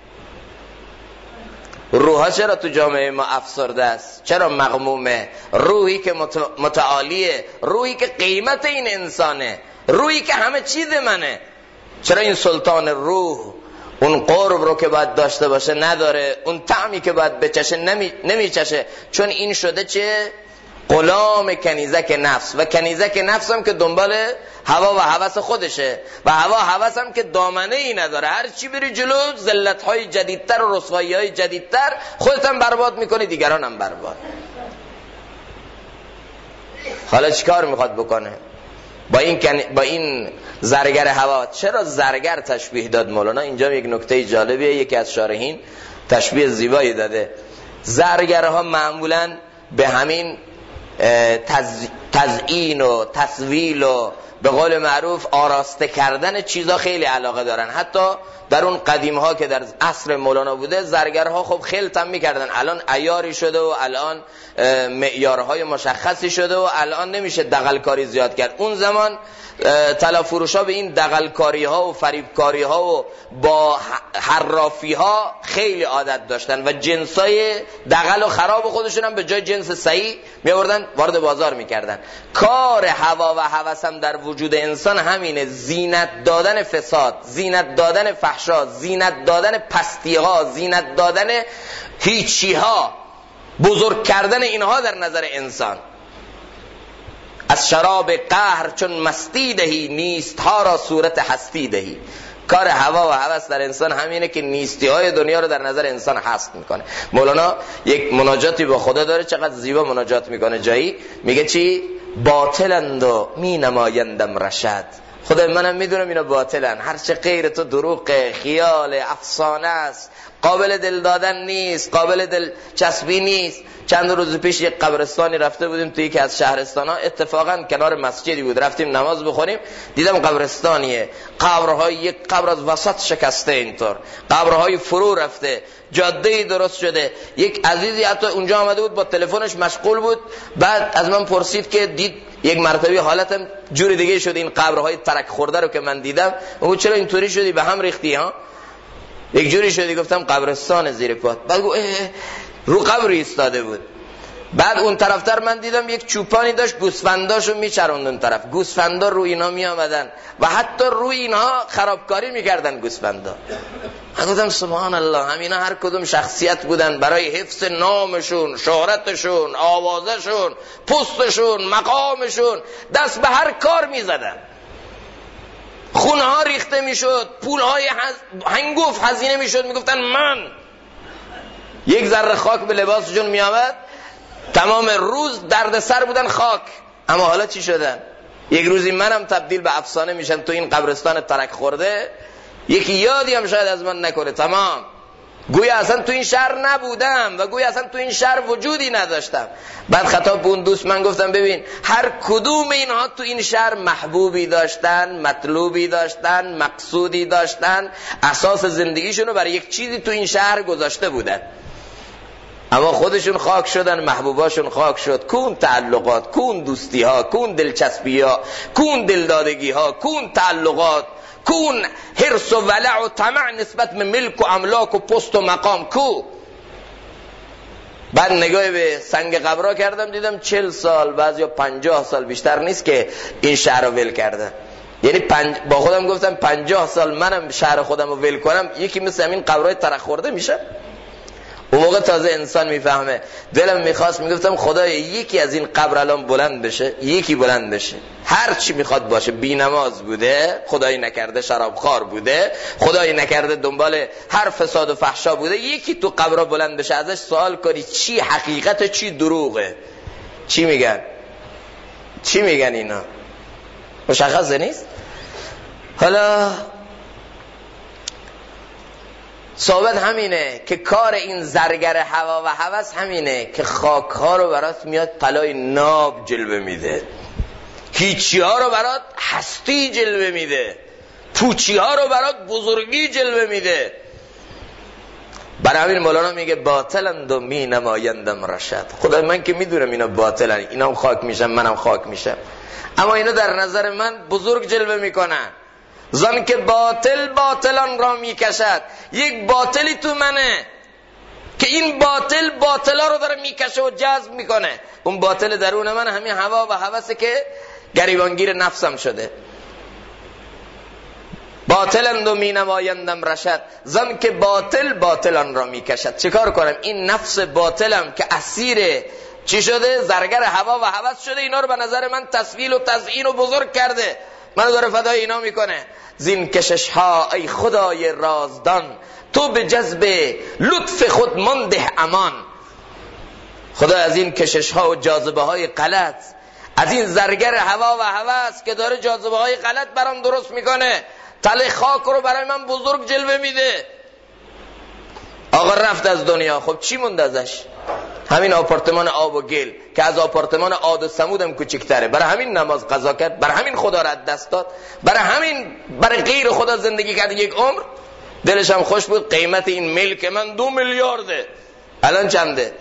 A: روحا چرا تو جامعه ما افسرده است؟ چرا مغمومه؟ روحی که متعالیه، روحی که قیمت این انسانه، روحی که همه چیز منه، چرا این سلطان روح اون قرب رو که باید داشته باشه نداره، اون طعمی که باید بچشه نمیچشه؟ چون این شده چه؟ غلام کنیزک نفس. و کنیزک نفس هم که دنبال هوا و هوس خودشه و هوا هوس هم که دامنه ای نداره، هر چی بری جلو ذلت های جدیدتر و رسوایی های جدیدتر، خودت هم برباد میکنی، دیگران هم برباد. حالا چیکار میخواد بکنه با این زرگر هوا؟ چرا زرگر تشبیه داد مولانا؟ اینجا یک نکته جالبیه، یکی از شارحین تشبیه زیبایی داده. زرگرها معمولاً به همین تزیین و تصویل و به قول معروف آراسته کردن چیزا خیلی علاقه دارن. حتی در اون قدیم ها که در عصر مولانا بوده، زرگرها خب خلط هم میکردن. الان عیاری شده و الان معیارهای مشخصی شده و الان نمیشه دغلکاری زیاد کرد. اون زمان طلا به این دغلکاری ها و فریبکاری ها و با حرافی ها خیلی عادت داشتن و جنسای دغل و خراب خودشون هم به جای جنس صحیح میآوردن وارد بازار میکردن. کار هوا و هوس هم در وجود انسان همینه، زینت دادن فساد، زینت دادن فحشا، زینت دادن پستی ها، زینت دادن هیچی ها، بزرگ کردن اینها در نظر انسان. از شراب قهر چون مستی دهی، نیست ها را صورت هستی دهی. کار هوا و هوس در انسان همینه که نیستی های دنیا رو در نظر انسان هست میکنه. مولانا یک مناجاتی با خدا داره، چقدر زیبا مناجات میکنه. جایی میگه چی؟ باطلند و می نمایندم رشد. خدا منم میدونم اینا باطلن، هرچه غیر تو دروغه، خیال، افسانه است، قابل دل دادن نیست، قابل دل چسبی نیست. چند روز پیش یک قبرستانی رفته بودیم توی یکی از شهرستان‌ها، اتفاقا کنار مسجدی بود، رفتیم نماز بخونیم، دیدم قبرستانیه، قبرهای یک قبر از وسط شکسته، اینطور قبرهای فرو رفته، جاده‌ای درست شده. یک عزیزی حتی اونجا آمده بود، با تلفنش مشغول بود، بعد از من پرسید که دید یک مرتبه حالتم جوری دیگه شد، این قبرهای ترک خورده رو که من دیدم. اون چرا اینطوری شدی، به هم ریختی ها؟ یک جوری شدی. گفتم قبرستان زیر پات. بعد گفت رو قبری ایستاده بود. بعد اون طرفتر من دیدم یک چوپانی داشت گوسفنداشو میچروند اون طرف، گوسفندا رو اینا می آمدن و حتی روی اینها خرابکاری میکردن گوسفندا. من گفتم سبحان الله، همینا هر کدوم شخصیت بودن برای حفظ نامشون، شهرتشون، آوازشون، پستشون، مقامشون، دست به هر کار میزدن. خونها ریخته میشد، پولهای هنگوف هزینه میشد، میگفتن من. یک ذره خاک به لباسشون میآمد، تمام روز درد سر بودن خاک. اما حالا چی شدن؟ یک روزی منم تبدیل به افسانه میشم تو این قبرستان ترک خورده، یکی یادی هم شاید از من نکنه. تمام گویا اصلا تو این شهر نبودم و گویا اصلا تو این شهر وجودی نداشتم. بعد خطاب به اون دوست من گفتم ببین، هر کدوم اینها تو این شهر محبوبی داشتن، مطلوبی داشتن، مقصودی داشتن، اساس زندگیشون رو برای یک چیزی تو این شهر گذاشته بودن، اما خودشون خاک شدن، محبوباشون خاک شد. کون تعلقات، کون دوستی ها، کون دلچسبی ها، کون دلدادگی ها، کون تعلقات، کون حرص و ولع و طمع نسبت به ملک و املاک و پست و مقام کو. بعد نگاه به سنگ قبرها کردم، دیدم 40 سال، بعضیا 50 سال بیشتر نیست که این شهر رو ول کردن. یعنی با خودم گفتم 50 سال منم شهر خودم رو ول کنم، یکی مثل همین قبرهای ترک خورده میشه. اون موقع تازه انسان میفهمه. دلم میخواست، میگفتم خدای یکی از این قبر الان بلند بشه، یکی بلند بشه، هر چی میخواد باشه، بی نماز بوده، خدایی نکرده شرابخوار بوده، خدایی نکرده دنبال هر فساد و فحشا بوده، یکی تو قبر بلند بشه، ازش سوال کنی چی حقیقت، چی دروغه، چی میگن، چی میگن اینا، مشخصه نیست. حالا ثابت همینه که کار این زرگر هوا و هوس همینه که خاک ها رو برات میاد طلای ناب جلوه میده، هیچی ها رو برات هستی جلوه میده، پوچی ها رو برات بزرگی جلوه میده. برای همین مولانا میگه باطلند و می نمایندم رشد. خدا من که میدونم اینا باطلن، اینا هم خاک میشن، منم خاک میشم، اما اینا در نظر من بزرگ جلوه میکنن. زن که باطل باطلان را میکشد، یک باطلی تو منه که این باطل باطلا رو داره میکشه و جذب میکنه. اون باطل درون من همین هوا و هوسه که گریبانگیر نفسم شده. باطلند و می نمایندم رشد، زن که باطل باطلان را میکشد. چیکار کنم؟ این نفس باطلم که اسیر چی شده؟ زرگر هوا و هوس شده، اینا رو به نظر من تسویل و تزیین و بزرگ کرده، منو داره فدای اینا میکنه. زین کشش ها ای خدای رازدان، تو به جذب لطف خود منده امان. خدا از این کشش ها و جاذبه های غلط، از این زرگر هوا و هوس که داره جاذبه های غلط برام درست میکنه، تله خاک رو برای من بزرگ جلوه میده، آقا رفت از دنیا، خب چی موند ازش؟ همین آپارتمان آب و گل که از آپارتمان عاد و ثمود هم کوچکتره. برای همین نماز قضا کرد، برای همین خدا را از دست داد، برای همین برای غیر خدا زندگی کرد یک عمر. دلش هم خوش بود. قیمت این ملک من 2 میلیارده. الان چنده؟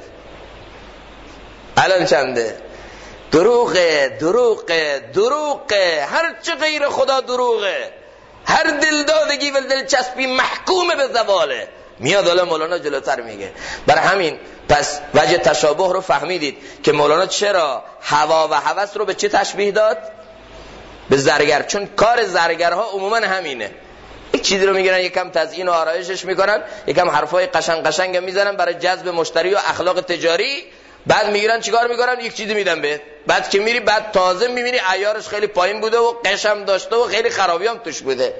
A: الان چنده؟ دروغه، دروغه، دروغه. هر چه غیر خدا دروغه. هر دلدادگی و دلچسبی محکوم به زواله. میاد حالا مولانا جلوتر میگه. برای همین پس وجه تشابه رو فهمیدید که مولانا چرا هوا و هوس رو به چه تشبیه داد؟ به زرگر. چون کار زرگرها عموما همینه، یک چیزی رو میگیرن، یکم تزیین و آرایشش میکنن، یکم حرفای قشنگ قشنگ میزنن برای جذب مشتری و اخلاق تجاری، بعد میگیرن چیکار میکنن؟ یک چیزی میدن بهت، بعد که میری بعد تازه میبینی عیارش خیلی پایین بوده و قشم داشته و خیلی خرابی هم توش بوده.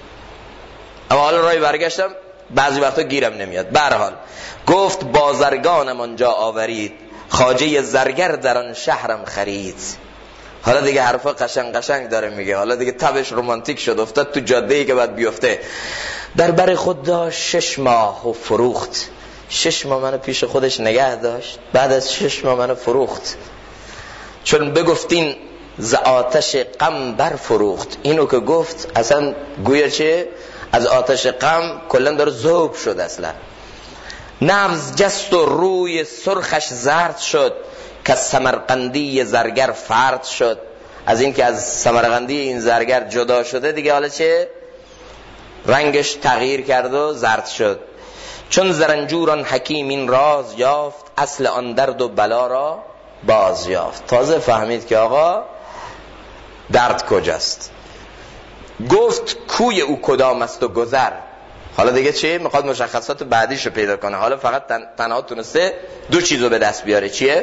A: اما حالا رای برگشتم، بعضی وقتا گیرم نمیاد. به هر حال گفت بازرگانم آنجا آورید، خواجه زرگر در آن شهرم خرید. حالا دیگه حرفا قشنگ قشنگ داره میگه، حالا دیگه تبش رومانتیک شد، افتاد تو جاده‌ای که بعد بیفته. در بر خود داشت 6 ماه و فروخت. 6 ماه منو پیش خودش نگه داشت، بعد از 6 ماه منو فروخت. چون بگفتین ز آتش غم بر فروخت. اینو که گفت اصلا گویا چه؟ از آتش غم کلا داره ذوب شد. اصلا نبض جست و روی سرخش زرد شد، که سمرقندی زرگر فرد شد. از این که از سمرقندی این زرگر جدا شده دیگه حالا چه؟ رنگش تغییر کرد و زرد شد. چون زرنجوران حکیم این راز یافت، اصل آن درد و بلا را باز یافت. تازه فهمید که آقا درد کجاست. گفت کوی او کدام است و گذر. حالا دیگه چه؟ میخواد مشخصات بعدیش رو پیدا کنه. حالا فقط تنها تونسته 2 چیزو به دست بیاره. چیه؟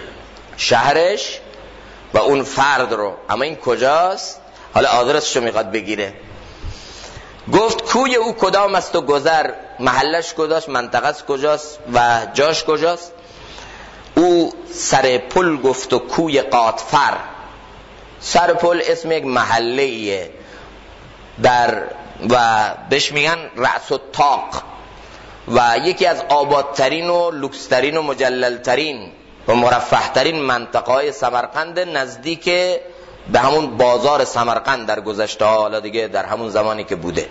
A: شهرش و اون فرد رو. اما این کجاست؟ حالا آدرسش رو میخواد بگیره. گفت کوی او کدام است و گذر، محلش کجاست، منطقه‌اش کجاست و جاش کجاست. او سر پل گفت و کوی قاطفر. سر پل اسم یک محله ایه در و بهش میگن رأس الطاق و یکی از آبادترین و لوکسترین و مجللترین و مرفهترین منطقه‌های سمرقند، نزدیک به همون بازار سمرقند در گذشته ها، حالا دیگه در همون زمانی که بوده.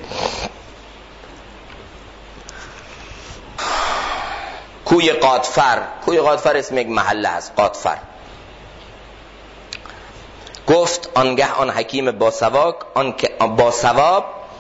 A: کوی قاطفر. کوی قاطفر اسم یک محله است، قاطفر. گفت آنگه آن حکیم باسواک با ثواب،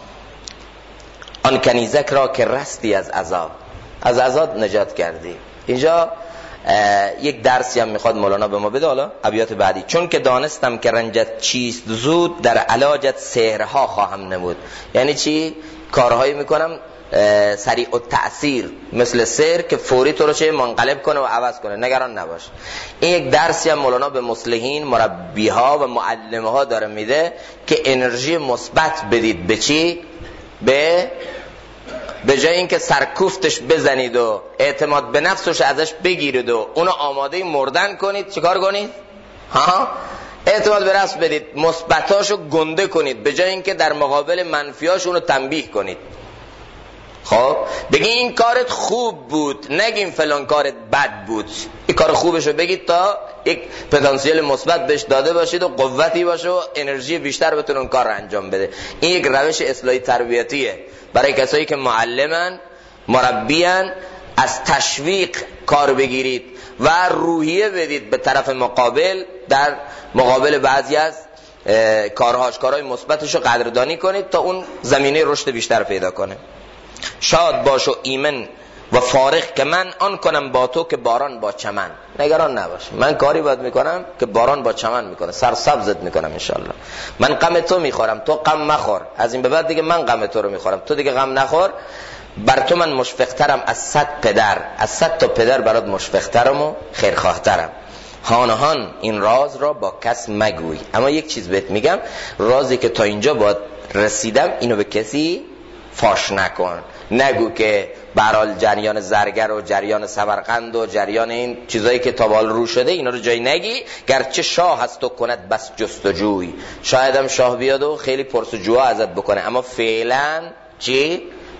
A: آن کنیزک را که رستی از عذاب. از عذاب نجات کردی. اینجا یک درسی هم میخواد مولانا به ما بده. حالا ابیات بعدی. چون که دانستم که رنجت چیست زود، در علاجت سحرها خواهم نمود. یعنی چی؟ کارهایی میکنم سریع التأثیر، مثل سحر که فوری تو رو چه منقلب کنه و عوض کنه. نگران نباش. این یک درسی هم مولانا به مصلحین، مربیها و معلمه ها داره میده که انرژی مثبت بدید. به چی؟ به جای اینکه سرکوفتش بزنید و اعتماد به نفسش ازش بگیرید و اونو آماده مردن کنید، چیکار کنید؟ اعتماد به نفس بدید، مثبتاشو گنده کنید، به جای اینکه در مقابل منفیاش اونو تنبیه کنید. خب بگی این کارت خوب بود، نگیم فلان کارت بد بود. این کار خوبشو بگید تا یک پتانسیل مثبت بهش داده باشید و قوتی باشه و انرژی بیشتر بتونه اون کار رو انجام بده. این یک روش اصلاحی تربیتیه برای کسایی که معلمن، مربیان. از تشویق کار بگیرید و روحیه بدید به طرف مقابل، در مقابل بعضی از کارهای مثبتش رو قدردانی کنید تا اون زمینه رشد بیشتر پیدا کنه. شاد باش و ایمن و فارغ که من آن کنم با تو که باران با چمن. نگران نباش، من کاری باید میکنم که باران با چمن میکنه، سرسبزت میکنم انشالله. من غم تو میخورم، تو غم مخور. از این به بعد دیگه من غم تو رو میخورم، تو دیگه غم نخور. بر تو من مشفقترم از 100 پدر، از 100 تا پدر برات مشفقترم و خیرخواهترم. هان این راز را با کس مگوی. اما یک چیز بهت میگم، رازی که تا اینجا باید رسیدم اینو به کسی فاش نکن. نگو که برحال جریان زرگر و جریان سمرقند و جریان این چیزایی که تا بال رو شده اینا رو جایی نگی. گرچه شاه هست و کند بس جستجوی، شاید هم شاه بیاد و خیلی پرسجوها ازت بکنه، اما فعلا چی؟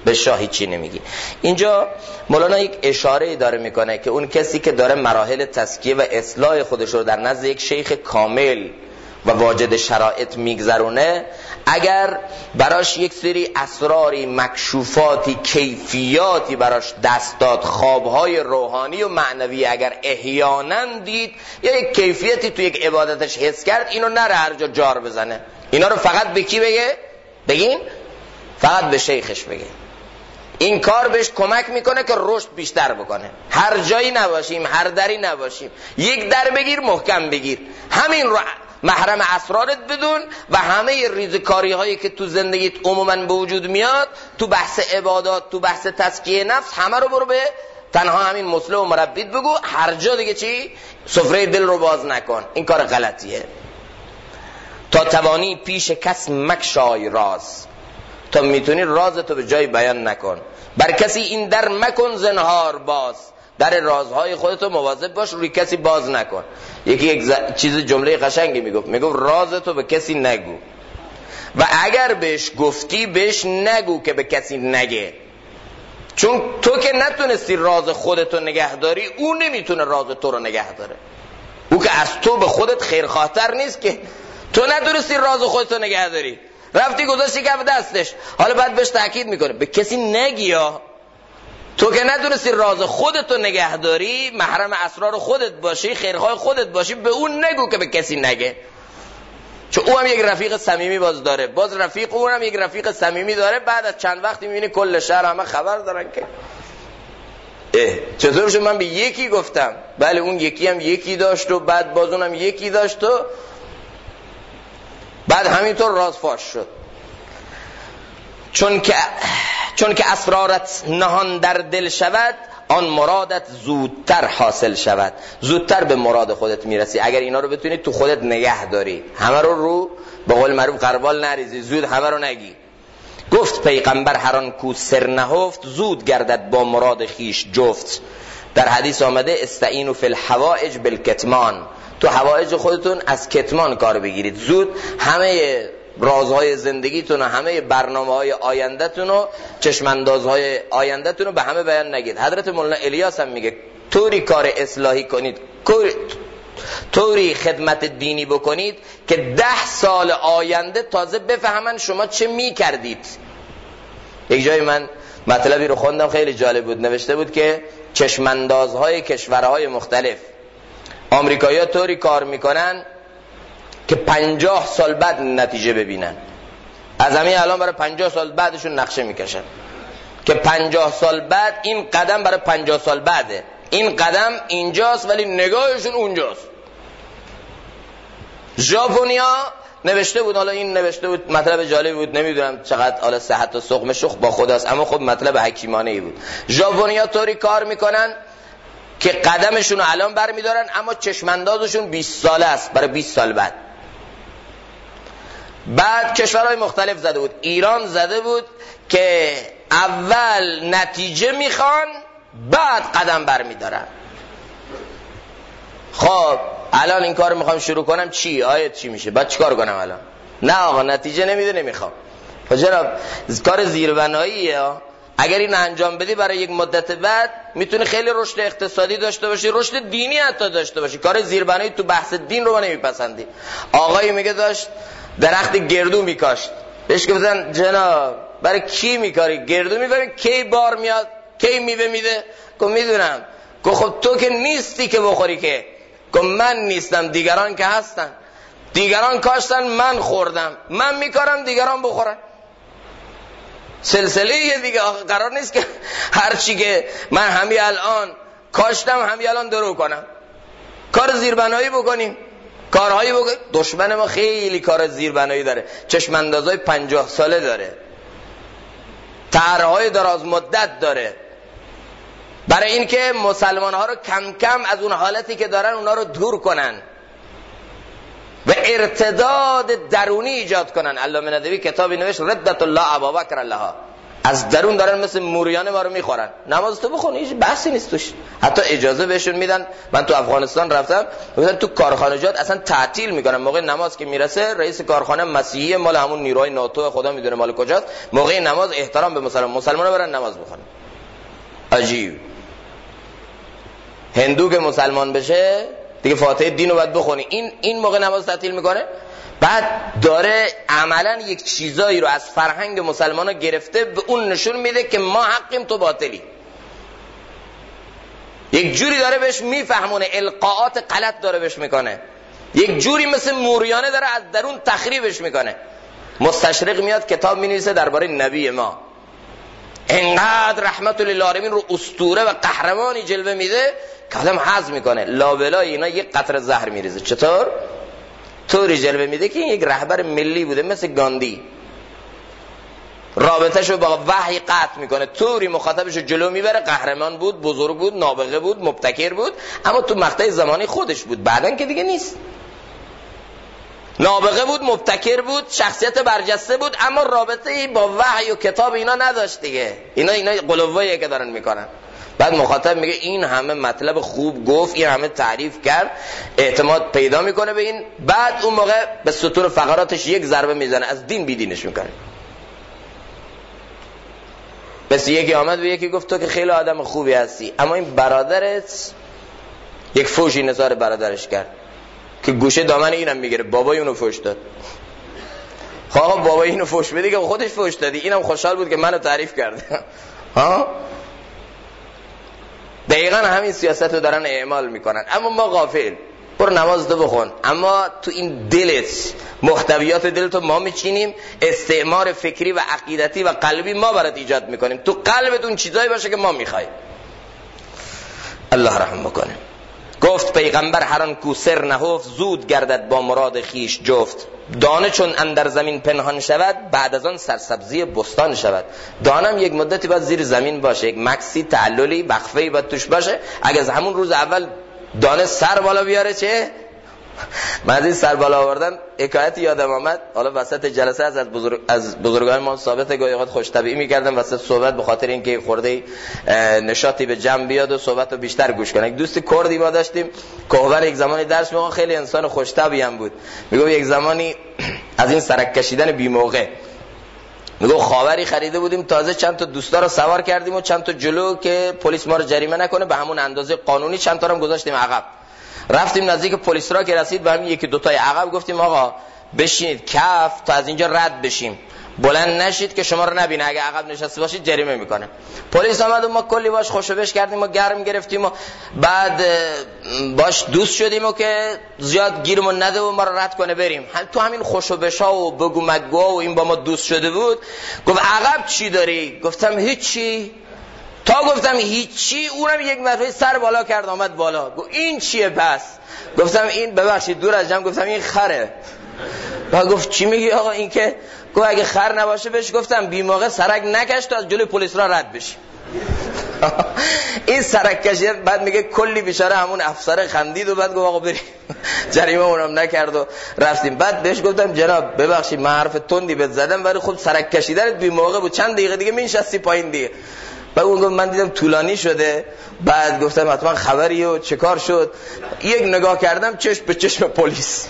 A: به شاه چی نمیگی. اینجا مولانا یک اشاره داره میکنه که اون کسی که داره مراحل تزکیه و اصلاح خودش رو در نزد یک شیخ کامل و واجد شرایط میگذرونه، اگر براش یک سری اسراری، مکشوفاتی، کیفیاتی براش دست داد، خوابهای روحانی و معنوی اگر احیانا دید یا یک کیفیتی تو یک عبادتش حس کرد، اینو نره هر جا جار بزنه، اینا رو فقط به کی بگه؟ بگین فقط به شیخش بگه. این کار بهش کمک میکنه که رشد بیشتر بکنه. هر جایی نباشیم، هر دری نباشیم، یک در بگیر، محکم بگیر، همین رو محرم اسرارت بدون و همه ریزکاری هایی که تو زندگیت عموما به وجود میاد، تو بحث عبادات، تو بحث تزکیه نفس، همه رو برو به تنها همین مصلح و مربیت بگو. هر جا دیگه چی؟ سفره دل رو باز نکن. این کار غلطیه. تا توانی پیش کس مکشای راز، تا میتونی رازتو به جای بیان نکن. بر کسی این در مکن زنهار باز، در رازهای خودتو مواظب باش، روی کسی باز نکن. یکی یک چیز جمله قشنگی میگفت رازتو به کسی نگو و اگر بهش گفتی بهش نگو که به کسی نگه، چون تو که نتونستی راز خودتو نگه داری، او نمیتونه راز تو رو نگه داره. او که از تو به خودت خیرخواهتر نیست که تو نتونستی راز خودتو نگه داری، رفتی گذاشتی کف دستش، حالا بعد بهش تاکید میکنه به کسی نگی. تو که نتونستی راز خودتو نگه داری، محرم اسرار خودت باشی، خیرخواه خودت باشی، به اون نگو که به کسی نگه. چون او هم یک رفیق صمیمی باز داره، باز رفیق اون هم یک رفیق صمیمی داره. بعد از چند وقتی میبینی کل شهر همه خبر دارن که چطور شد من به یکی گفتم، بله اون یکی هم یکی داشت و بعد باز اونم یکی داشت و بعد همینطور راز فاش شد. چون که اسرارت نهان در دل شود، آن مرادت زودتر حاصل شود. زودتر به مراد خودت میرسی اگر اینا رو بتونی تو خودت نگه داری، همه رو به قول معروف قربال نریزی، زود همه رو نگی. گفت پیغمبر هر آن کو سر نهفت، زود گردد با مراد خیش جفت. در حدیث آمده استعینوا فی الحوائج بالکتمان، تو حوائج خودتون از کتمان کار بگیرید. زود همه رازهای زندگیتون و همه برنامه‌های آینده‌تون و چشماندازهای آینده‌تون رو به همه بیان نگید. حضرت مولانا الیاس هم میگه طوری کار اصلاحی کنید، طوری خدمت دینی بکنید که 10 سال آینده تازه بفهمن شما چه میکردید. یک جای من مطلبی رو خوندم خیلی جالب بود، نوشته بود که چشماندازهای کشورهای مختلف، آمریکایی‌ها طوری کار میکنن که 50 سال بعد نتیجه ببینن. از همین الان برای 50 سال بعدشون نقشه میکشن که 50 سال بعد این قدم برای 50 سال بعده، این قدم اینجاست ولی نگاهشون اونجاست. ژاپنیا نوشته بود، حالا این نوشته بود مطلب جالبی بود، نمیدونم چقدر حالا صحت و سقم شخ با خداست، اما خب مطلب حکیمانه ای بود. ژاپنیا طوری کار میکنن که قدمشون رو الان برمیدارن اما چشماندازشون 20 ساله است برای 20 سال بعد. بعد کشورهای مختلف زده بود، ایران زده بود که اول نتیجه میخوان بعد قدم برمیدارن. خب الان این کار میخوام شروع کنم، چی آیت چی میشه؟ بعد چیکار کنم الان؟ نه آقا نتیجه نمیده نمیخوام. خب جناب کار زیربناییه، اگر این انجام بدی برای یک مدت بعد میتونه خیلی رشد اقتصادی داشته باشی، رشد دینی حتی داشته باشی. کار زیربنایی تو بحث دین رو ما نمیپسندی. آقایی میگه داشت درخت گردو میکاشت، بهش گفتن جناب برای کی میکاری؟ گردو میبری کی بار میاد، کی میوه میده؟ گفت میدونم. گفت خب تو که نیستی که بخوری که. گفت من نیستم، دیگران که هستن، دیگران کاشتن من خوردم، من میکارم دیگران بخورن. سلسله دیگه قرار نیست که هرچی که من همین الان کاشتم همین الان درو کنم. کار زیربنایی بکنیم، کارهایی بکنیم. دشمن ما خیلی کار زیربنایی داره، چشماندازهای 50 ساله داره، طرحهای دراز مدت داره، برای اینکه مسلمان ها رو کم کم از اون حالتی که دارن اونا رو دور کنن و ارتداد درونی ایجاد کنن. علامه ندوی کتابی نوشت ردت الله ابابکر لها، از درون دارن مثل موریانه ما رو میخورن. نماز تو بخون، هیچ بحثی نیست توش. حتی اجازه بهشون میدن. من تو افغانستان رفتم، مثلا تو کارخانجات اصلا تعطیل میکنن موقع نماز که میرسه. رئیس کارخانه مسیحی مال همون نیروهای ناتو خدا میدونه مال کجاست، موقع نماز احترام به مسلمان‌ها برن نماز بخونن. عجیب. هندو که مسلمان بشه دیگه فاتحه دین رو باید بخونی، این موقع نماز تعطیل میکنه. بعد داره عملا یک چیزایی رو از فرهنگ مسلمان ها گرفته به اون نشون میده که ما حقیم تو باطلی. یک جوری داره بهش میفهمونه، القاءات غلط داره بهش میکنه، یک جوری مثل موریانه داره از درون تخریبش میکنه. مستشرق میاد کتاب مینویسه درباره نبی ما، انقدر رحمت للعالمین رو اسطوره و قهرمانی جلوه میده که آدم هضم میکنه. لابلای اینا یک قطره زهر میریزه. چطور؟ طوری جلوه میده که این یک رهبر ملی بوده مثل گاندی، رابطهشو با وحی قطع میکنه، طوری مخاطبشو جلو میبره، قهرمان بود، بزرگ بود، نابغه بود، مبتکر بود، اما تو مقطع زمانی خودش بود، بعدن که دیگه نیست. نابغه بود، مبتکر بود، شخصیت برجسته بود، اما رابطه با وحی و کتاب اینا نداشت دیگه. اینا قلواییه که دارن میکنن. بعد مخاطب میگه این همه مطلب خوب گفت، این همه تعریف کرد، اعتماد پیدا میکنه به این. بعد اون موقع به ستون فقراتش یک ضربه میزنه، از دین بیدینش میکنه. بس یکی آمد به یکی گفت تو که خیلی آدم خوبی هستی، اما این برادرت، یک فوشی نثار برادرش کرد که گوشه دامن اینم میگیره، بابای اونو فوش داد. خواه بابای اینو فوش بدی که خودش فوش دادی، اینم خوشحال بود که منو تعریف کرده. ها؟ دقیقا همین سیاست رو دارن اعمال میکنن. اما ما غافل. برو نماز تو بخون، اما تو این دلت، محتویات دلتو ما میچینیم، استعمار فکری و عقیدتی و قلبی ما برات ایجاد میکنیم. تو قلبت اون چیزایی باشه که ما میخوایم. الله رحم بکنه. گفت پیغمبر هر آن کو سر نهفت، زود گردد با مراد خیش جفت. دانه چون اندر زمین پنهان شود، بعد از آن سرسبزی بستان شود. دانم یک مدتی باید زیر زمین باشه، یک مکسی تعللی وقفه‌ای باید توش باشه. اگه از همون روز اول دانه سر بالا بیاره چه؟ من از این سر بالا آوردن حکایتی یادم آمد. حالا وسط جلسه از بزرگان ما ثابت گاهی اوقات خوش طبیعی می‌کردم وسط صحبت، به خاطر اینکه خورده نشاطی به جمع بیاد و صحبت رو بیشتر گوش کنه. یک دوست کردی ما داشتیم، کهوبر، یک زمانی درس می‌خوند، خیلی انسان خوش طبیعی هم بود. میگه یک زمانی از این سرک کشیدن بی موقع، میگه خاوری خریده بودیم تازه، چند تا دوستا رو سوار کردیم و چند تا جلو که پلیس ما رو جریمه نکنه، به همون اندازه قانونی چند تا رو گذاشتیم عقب. رفتیم نزدیک پلیس را که رسید، به همین یکی دوتای عقب گفتیم آقا بشینید کف تا از اینجا رد بشیم، بلند نشید که شما رو نبینه، اگه عقب نشسته باشید جریمه میکنه. پلیس آمد و ما کلی باش خوشو بش کردیم و گرم گرفتیم و بعد باش دوست شدیم و که زیاد گیرمون نده و ما رو رد کنه بریم. تو همین خوشو بشا و بگو مگو و این با ما دوست شده بود. گفت عقب چی داری؟ گفتم هیچی. تا گفتم هیچی، اونم یک مرتبه سر بالا کرد آمد بالا. گفت این چیه پس؟ گفتم این، ببخشید دور از جمع، گفتم این خره. و گفت چی میگی آقا این که؟ گفت اگه خر نباشه بهش گفتم بی موقع سرک نکش تا از جلوی پلیس را رد بشی. این سرک کشید. بعد میگه کلی بیچاره همون افسر خندید و بعد گفت آقا بریم. جریمه اونم نکرد و رفتیم. بعد بهش گفتم جناب ببخشید من حرف تندی بهت زدم، ولی خب سرک کشیدنت بی موقع بود، چند دقیقه دیگه میشستی پایین دیگه. بعد اون گفت من دیدم طولانی شده. بعد گفتم حتما خبریه و چه کار شد. یک نگاه کردم چشم به چشم پلیس.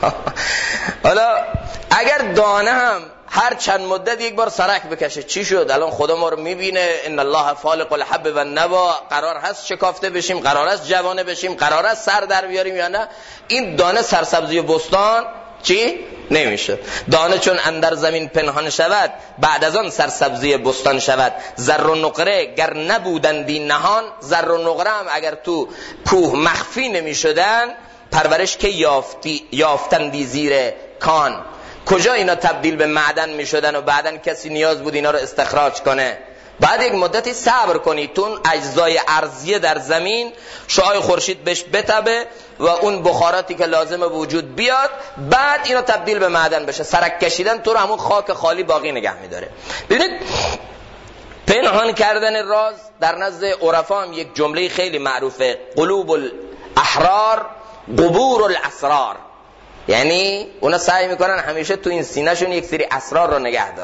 A: حالا اگر دانه هم هر چند مدت یک بار سرک بکشه چی شد؟ الان خدا ما رو میبینه، ان الله فالق الحب و النوا، قرار هست شکافته بشیم، قرار هست جوانه بشیم، قرار هست سر در بیاریم یا نه؟ این دانه سرسبزی بستان چی؟ نمیشه. دانه چون اندر زمین پنهان شود، بعد از آن سرسبزی بستان شود. زر و نقره گر نبودندی نهان، زر و نقره هم اگر تو کوه مخفی نمیشدن، پرورش که یافتندی زیر کان. کجا اینا تبدیل به معدن میشدن و بعدن کسی نیاز بود اینا رو استخراج کنه؟ بعد یک مدتی صبر کنی، تون اجزای ارضیه در زمین شعاع خورشید بهش بتابه و اون بخاراتی که لازمه وجود بیاد، بعد اینا تبدیل به معدن بشه. سرک کشیدن تو رو همون خاک خالی باقی نگه میداره. ببینید پنهان کردن راز در نزد عرفا هم یک جمله خیلی معروفه، قلوب الاحرار قبور الاسرار. یعنی اونا سعی میکنن همیشه تو این سینه‌شون یک سری اسرار رو نگه دارن.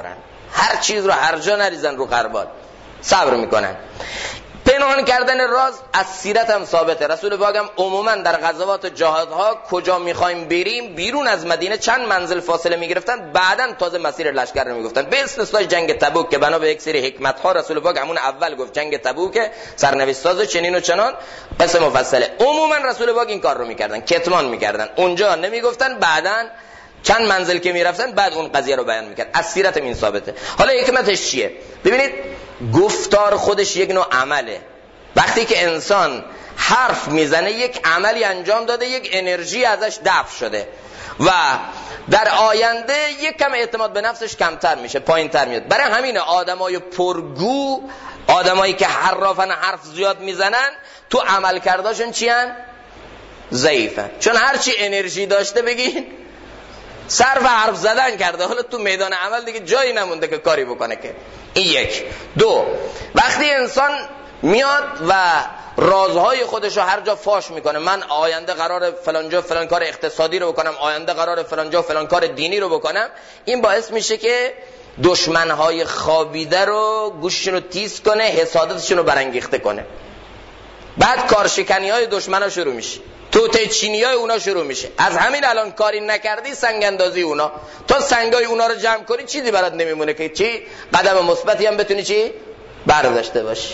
A: هر چیز رو هر جا نریزن رو قربان، صبر میکنن. پنهان کردن راز از سیرت هم ثابته. رسول پاک هم عموما در غزوات جهادها کجا میخوایم بریم بیرون از مدینه چند منزل فاصله میگرفتن، بعدن تازه مسیر لشکر رو میگفتن، به استثنای جنگ تبوک که بنا به یک سری حکمت ها رسول پاک همون اول گفت جنگ تبوک سرنوشت ساز چنین و چنان قسم مفصله. عموما رسول پاک این کار رو میکردن، کتمان میکردن، اونجا نمیگفتن، بعدن چند منزل که میرفتن بعد اون قضیه رو بیان میکرد. از سیرت این ثابته. حالا حکمتش چیه؟ ببینید گفتار خودش یک نوع عمله. وقتی که انسان حرف میزنه یک عملی انجام داده، یک انرژی ازش دفع شده و در آینده یک کم اعتماد به نفسش کمتر میشه، پایین تر میاد. برای همین آدمای پرگو، آدمایی که حرافن حرف زیاد میزنن، تو عمل کرداشون چی هن؟ ضعیفن. چون هرچی انرژی داشته بگین صرف حرف زدن کرده، حالا تو میدان عمل دیگه جایی نمونده که کاری بکنه که. این یک. دو، وقتی انسان میاد و رازهای خودش رو هر جا فاش میکنه، من آینده قرار فلان جا فلان کار اقتصادی رو بکنم، آینده قرار فلان جا فلان کار دینی رو بکنم، این باعث میشه که دشمنهای خوابیده رو گوششون رو تیز کنه، حسادتشون رو برانگیخته کنه. بعد کارشکنی های دشمنا شروع میشه، توته چینی های اونا شروع میشه. از همین الان کاری نکردی سنگ اندازی اونا، تا سنگای اونا رو جمع کنی چیزی برات نمیمونه که چی قدم مثبتی هم بتونی چی برداشته باشی.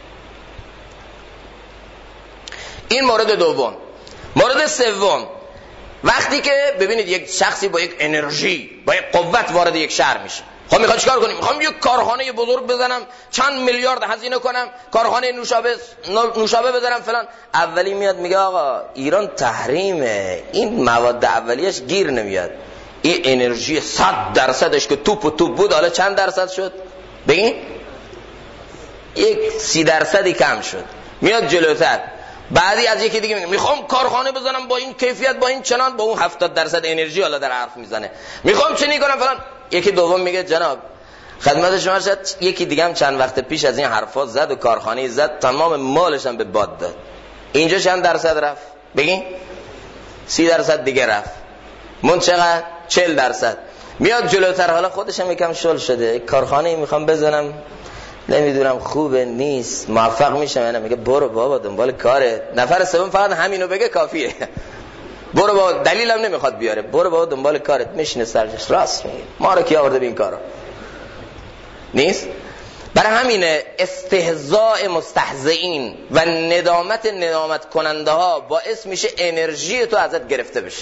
A: این مورد دوم. مورد سوم، وقتی که ببینید یک شخصی با یک انرژی، با یک قوت وارد یک شهر میشه، خب میخواد چیکار کنیم؟ میخوام یک کارخانه بزرگ بزنم، چند میلیارد هزینه کنم، کارخانه نوشابه بزنم فلان. اولی میاد میگه آقا ایران تحریمه، این مواد اولیش گیر نمیاد، این انرژی 100%ش که توپ و توپ بود حالا چند درصد شد؟ بگین یک 30% کم شد. میاد جلوتر، بعدی از یکی دیگه میگه میخوام کارخانه بزنم با این کیفیت، با این چنان، با اون 70% انرژی حالا در حرف میزنه، میخوام چنین کنم فلان. یکی دوم میگه جناب خدمت شما شد، یکی دیگه هم چند وقت پیش از این حرفا زد و کارخانه زد، تمام مالش هم به باد داد. اینجا چند درصد رفت؟ بگین 30% دیگه رفت. من چقدر؟ 40%. میاد جلوتر، حالا خودش هم یکم شل شده، کارخانه میخوام بزنم، نمیدونم خوبه نیست، موفق میشم یا نه. میگه برو بابا دنبال کاره. نفر سوم فقط همینو بگه کافیه، برو بابا، دلیلم نمیخواد بیاره، برو بابا دنبال کارت. میشینه سرجش، راست میگه، ما رو کی آورده به این کارا؟ نیست. برای همین استهزاء مستهزئین و ندامت کننده ها باعث میشه انرژی تو ازت گرفته بشه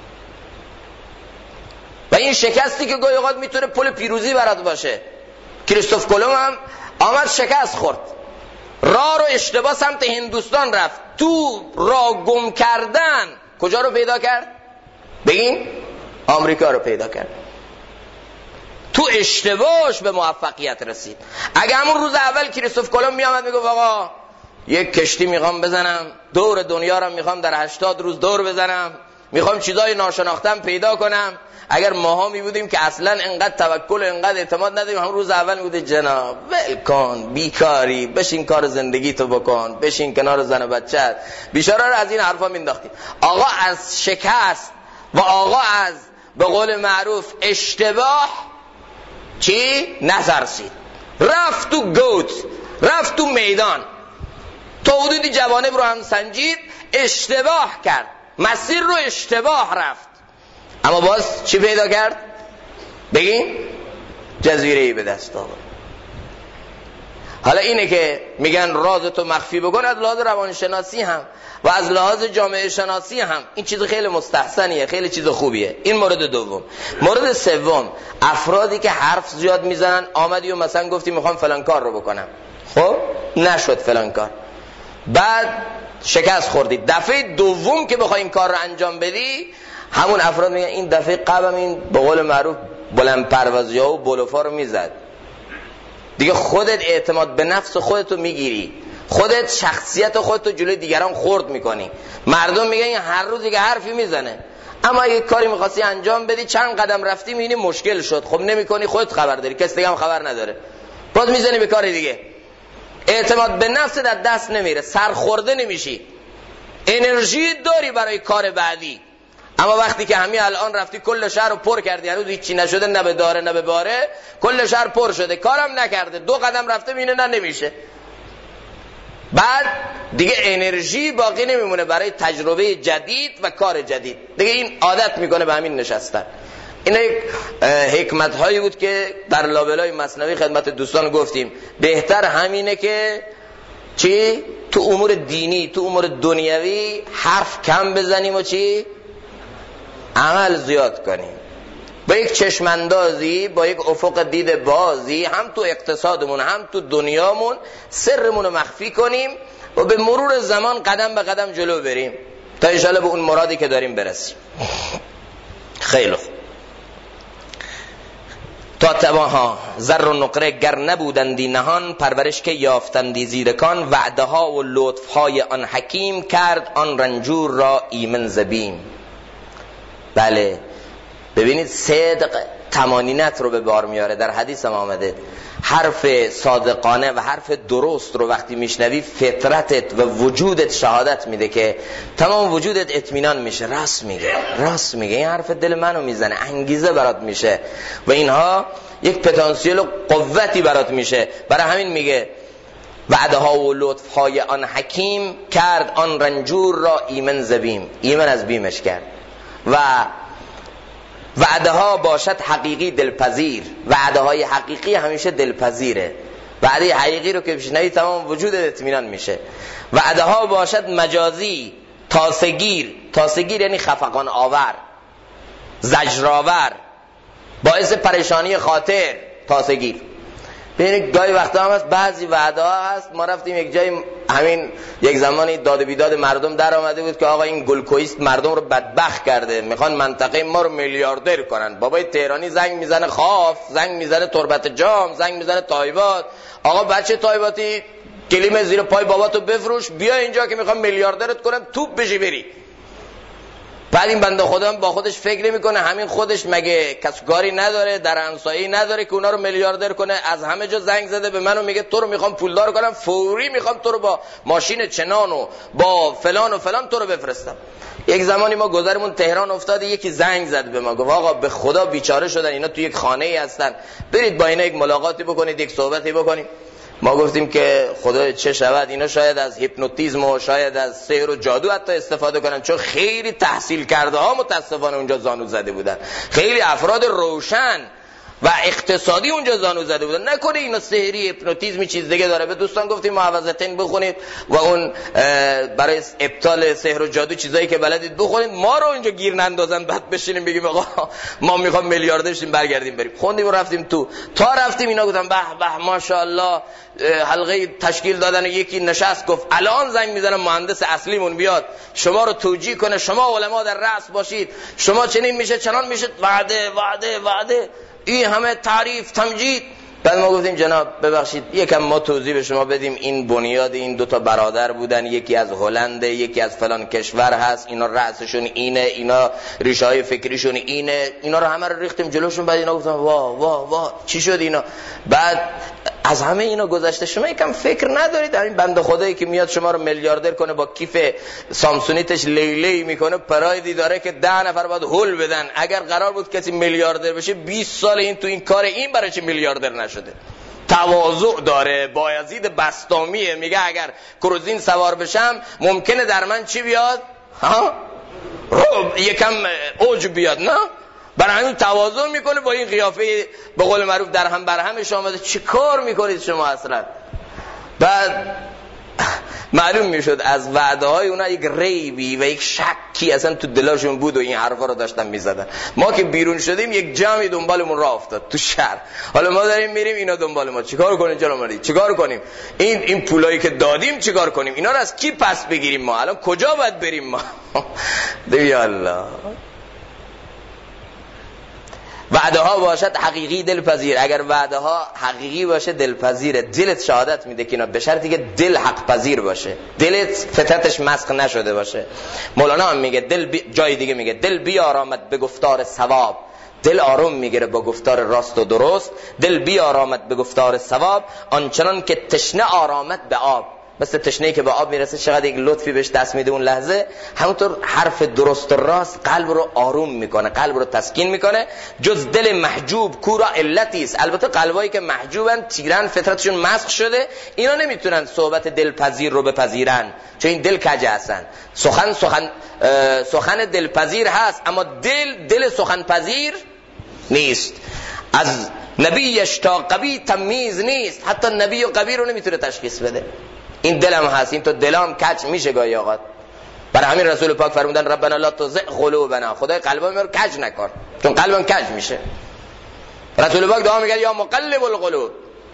A: و این شکستی که گاهی اوقات میتونه پل پیروزی برات باشه. کریستوف کلم هم آمد شکست خورد، راه رو اشتباه سمت هندوستان رفت، تو راه گم کردن کجا رو پیدا کرد؟ بگین آمریکا رو پیدا کرد. تو اشتباهش به موفقیت رسید. اگه همون روز اول کریستوف کلم میامد میگفت آقا یک کشتی میخوام بزنم، دور دنیا رو میخوام در 80 روز دور بزنم، میخوام چیزای ناشناختم پیدا کنم، اگر ماها میبودیم که اصلا انقدر توکل و انقدر اعتماد نداریم، همون روز اول میگفت جناب ول کن، بیکاری، بشین کار زندگی تو بکن، بشین کنار زن و بچت، بیچاره رو از این حرفا مینداختیم. آقا از شکست و آقا از به قول معروف اشتباه چی؟ نترسید، رفت تو گوت، رفت تو میدان، تا حدودی جوانب رو هم سنجید، اشتباه کرد، مسیر رو اشتباه رفت، اما باز چی پیدا کرد؟ بگین جزیره‌ای به دست آورد. حالا اینه که میگن رازتو مخفی بکن، از لحاظ روانشناسی هم و از لحاظ جامعه شناسی هم این چیز خیلی مستحسنیه، خیلی چیز خوبیه. این مورد دوم. مورد سوم، افرادی که حرف زیاد میزنن، آمدی و مثلا گفتی میخوام فلان کار رو بکنم، خب نشد فلان کار، بعد شکست خوردی، دفعه دوم که بخوای این کار رو انجام بدی، همون افراد میگن این دفعه قبلم این به قول معروف بلند پروازی ها و بلوفا رو میزد، دیگه خودت اعتماد به نفس خودتو میگیری، خودت شخصیت خودتو جلوی دیگران خرد میکنی. مردم میگن این هر روز دیگه حرفی میزنه، اما اگه کاری میخواستی انجام بدی، چند قدم رفتی میبینی مشکل شد، خب نمیکنی، خودت خبر داری، کسی دیگه هم خبر نداره، باز میزنی به کار دیگه. اعتماد به نفست از دست نمیره، سرخورده نمیشی، انرژی داری برای کار بعدی، اما وقتی که همین الان رفتی کل شهر رو پر کردی، هنوز هیچی نشده، نه به داره نه به باره، کل شهر پر شده، کارم نکرده، 2 قدم رفته میینه نه نمیشه، بعد دیگه انرژی باقی نمیمونه برای تجربه جدید و کار جدید، دیگه این عادت میکنه به همین نشستن. این یک حکمت هایی بود که در لابلای مثنوی خدمت دوستان گفتیم. بهتر همینه که چی؟ تو امور دینی، تو امور دنیوی حرف کم بزنیم و چی؟ عمل زیاد کنیم. با یک چشماندازی، با یک افق دید بازی، هم تو اقتصادمون هم تو دنیامون سرمون رو مخفی کنیم و به مرور زمان قدم به قدم جلو بریم تا انشاءالله به اون مرادی که داریم برسیم. خیلی خوب. تا تواها زر و نقره گر نبودندی نهان، پرورش که یافتندی زیرکان، وعده ها و لطف های آن حکیم، کرد آن رنجور را ایمن زبیم. بله ببینید صدق طمانینت رو به بار میاره. در حدیث هم آمده حرف صادقانه و حرف درست رو وقتی میشنوی فطرتت و وجودت شهادت میده که تمام وجودت اطمینان میشه، راست میگه این حرف دل منو میزنه، انگیزه برات میشه و اینها یک پتانسیل و قوتی برات میشه. برای همین میگه وعده ها و لطف های آن حکیم، کرد آن رنجور را ایمن زبیم، ایمن از بیمش کرد. و وعده ها باشد حقیقی دلپذیر، وعده های حقیقی همیشه دلپذیره، وعده حقیقی رو که بشنوی تمام وجود اطمینان میشه. وعده ها باشد مجازی تاسگیر یعنی خفقان آور، زجرآور، باعث پریشانی خاطر، تاسگیر. ببینید گاهی وقتا هم هست بعضی وعده ها هست، ما رفتیم یک جای همین یک زمانی داد و بیداد مردم در آمده بود که آقا این گلکویست مردم رو بدبخت کرده، میخوان منطقه ما رو میلیاردر کنن. بابای تهرانی زنگ میزنه خاف، زنگ میزنه تربت جام، زنگ میزنه تایبات، آقا بچه تایباتی کلیم زیر پای باباتو بفروش بیا اینجا که میخوام میلیاردرت کنم، توپ بشی بری. بعد این بنده خدا با خودش فکر نمیکنه همین خودش مگه کسبگاری نداره، در همسایه‌ای نداره که اونا رو میلیاردر کنه؟ از همه جا زنگ زده به منو میگه تو رو میخوام پولدار کنم، فوری میخوام تو رو با ماشین چنان و با فلان و فلان تو رو بفرستم. یک زمانی ما گذرمون تهران افتاده، یکی زنگ زد به ما گفت آقا به خدا بیچاره شدن اینا، تو یک خانه‌ای هستن، برید با اینا یک ملاقاتی بکنید، یک صحبتی بکنیم. ما گفتیم که خدا چه شود، اینا شاید از هیپنوتیزم و شاید از سحر و جادو حتی استفاده کنن، چون خیلی تحصیل کرده ها متاسفانه اونجا زانو زده بودن، خیلی افراد روشن و اقتصادی اونجا زانو زده بودن. نکنه اینا سحری هیپنوتیزمی چیز دیگه داره. به دوستان گفتیم معوذتین بخونید و اون برای ابطال سحر و جادو چیزایی که بلدید بخونید، ما رو اینجا گیر نندازن بعد بشینیم بگیم آقا ما میخوام میلیاردر شیم برگردیم بریم. خوندیم و رفتیم تو، تا رفتیم اینا گفتن به به ماشاءالله حلقه تشکیل دادن. یکی نشست گفت الان زنگ میزنم مهندس اصلیمون بیاد شما رو توجیه کنه، شما علما در رأس باشید، شما چنین میشه چنان میشه، وعده این همه تعریف تمجید. بعد ما گفتیم جناب ببخشید یکم ما توضیح به شما بدیم، این بنیاد این 2 برادر بودن، یکی از هلند یکی از فلان کشور هست، اینا رأسشون اینه، اینا ریشه های فکریشون اینه، اینا رو همه رو ریختیم جلوشون. بعد اینا گفتن واه چی شد اینا؟ بعد از همه اینا گذشته شما یکم فکر ندارید همین بنده خدایی که میاد شما رو میلیاردر کنه با کیف سامسونیتش لیلی میکنه، پرایدی داره که 10 نفر باید هول بدن. اگر قرار بود کسی میلیاردر بشه 20 سال این تو این کار، این برای چی میلیاردر نشده؟ تواضع داره، بایزید بسطامیه، میگه اگر کروزین سوار بشم ممکنه در من چی بیاد؟ یکم اوج بیاد، نه؟ برای همین تواضع میکنه با این قیافه به قول معروف در هم برهمش آمده. چی کار میکنید شما اصلا؟ بعد معلوم میشد از وعده های اونا یک ریبی و یک شکی اصلا تو دلاشون بود و این حرفا رو داشتن میزدن. ما که بیرون شدیم یک جمعی دنبالمون راه افتاد تو شهر، حالا ما داریم میریم اینا دنبال ما. چیکار کنیم جناب علی؟ چیکار کنیم؟ این پولایی که دادیم چیکار کنیم؟ اینا رو از کی پس بگیریم؟ ما الان کجا باید بریم ما؟ یا الله. وعده ها باشد حقیقی دلپذیر، اگر وعده ها حقیقی باشه دلپذیره، دلت شهادت میده که اینا، به شرطی که دل حق پذیر باشه، دلت فطرتش مسخ نشده باشه. مولانا هم میگه جای دیگه میگه دل بیارامد به گفتار ثواب، دل آروم میگیره با گفتار راست و درست. دل بیارامد به گفتار ثواب، آنچنان که تشنه آرامد به آب. مثل تشنه‌ای که به آب میرسه چقدر یک لطفی بهش دست میده اون لحظه، همونطور حرف درست و راست قلب رو آروم میکنه، قلب رو تسکین میکنه. جز دل محجوب کورا علتی است. البته قلبایی که محجوبن، تیرن، فطرتشون مسخ شده، اینا نمیتونن صحبت دلپذیر رو بپذیرن، چون این دل کجه هستن. سخن دلپذیر هست، اما دل سخن پذیر نیست. از نبیش تا قبی تمیز نیست، حتی نبی و قبی رو نمیتونه تشخیص بده. این دلم هست، این تو دلام کج میشه گاهی اوقات. برای همین رسول پاک فرمودن ربنا لا تزغ قلوبنا، خدای قلبم رو کج نکن، چون قلبم کج میشه. رسول پاک دعا میگه یا مقلب القلوب،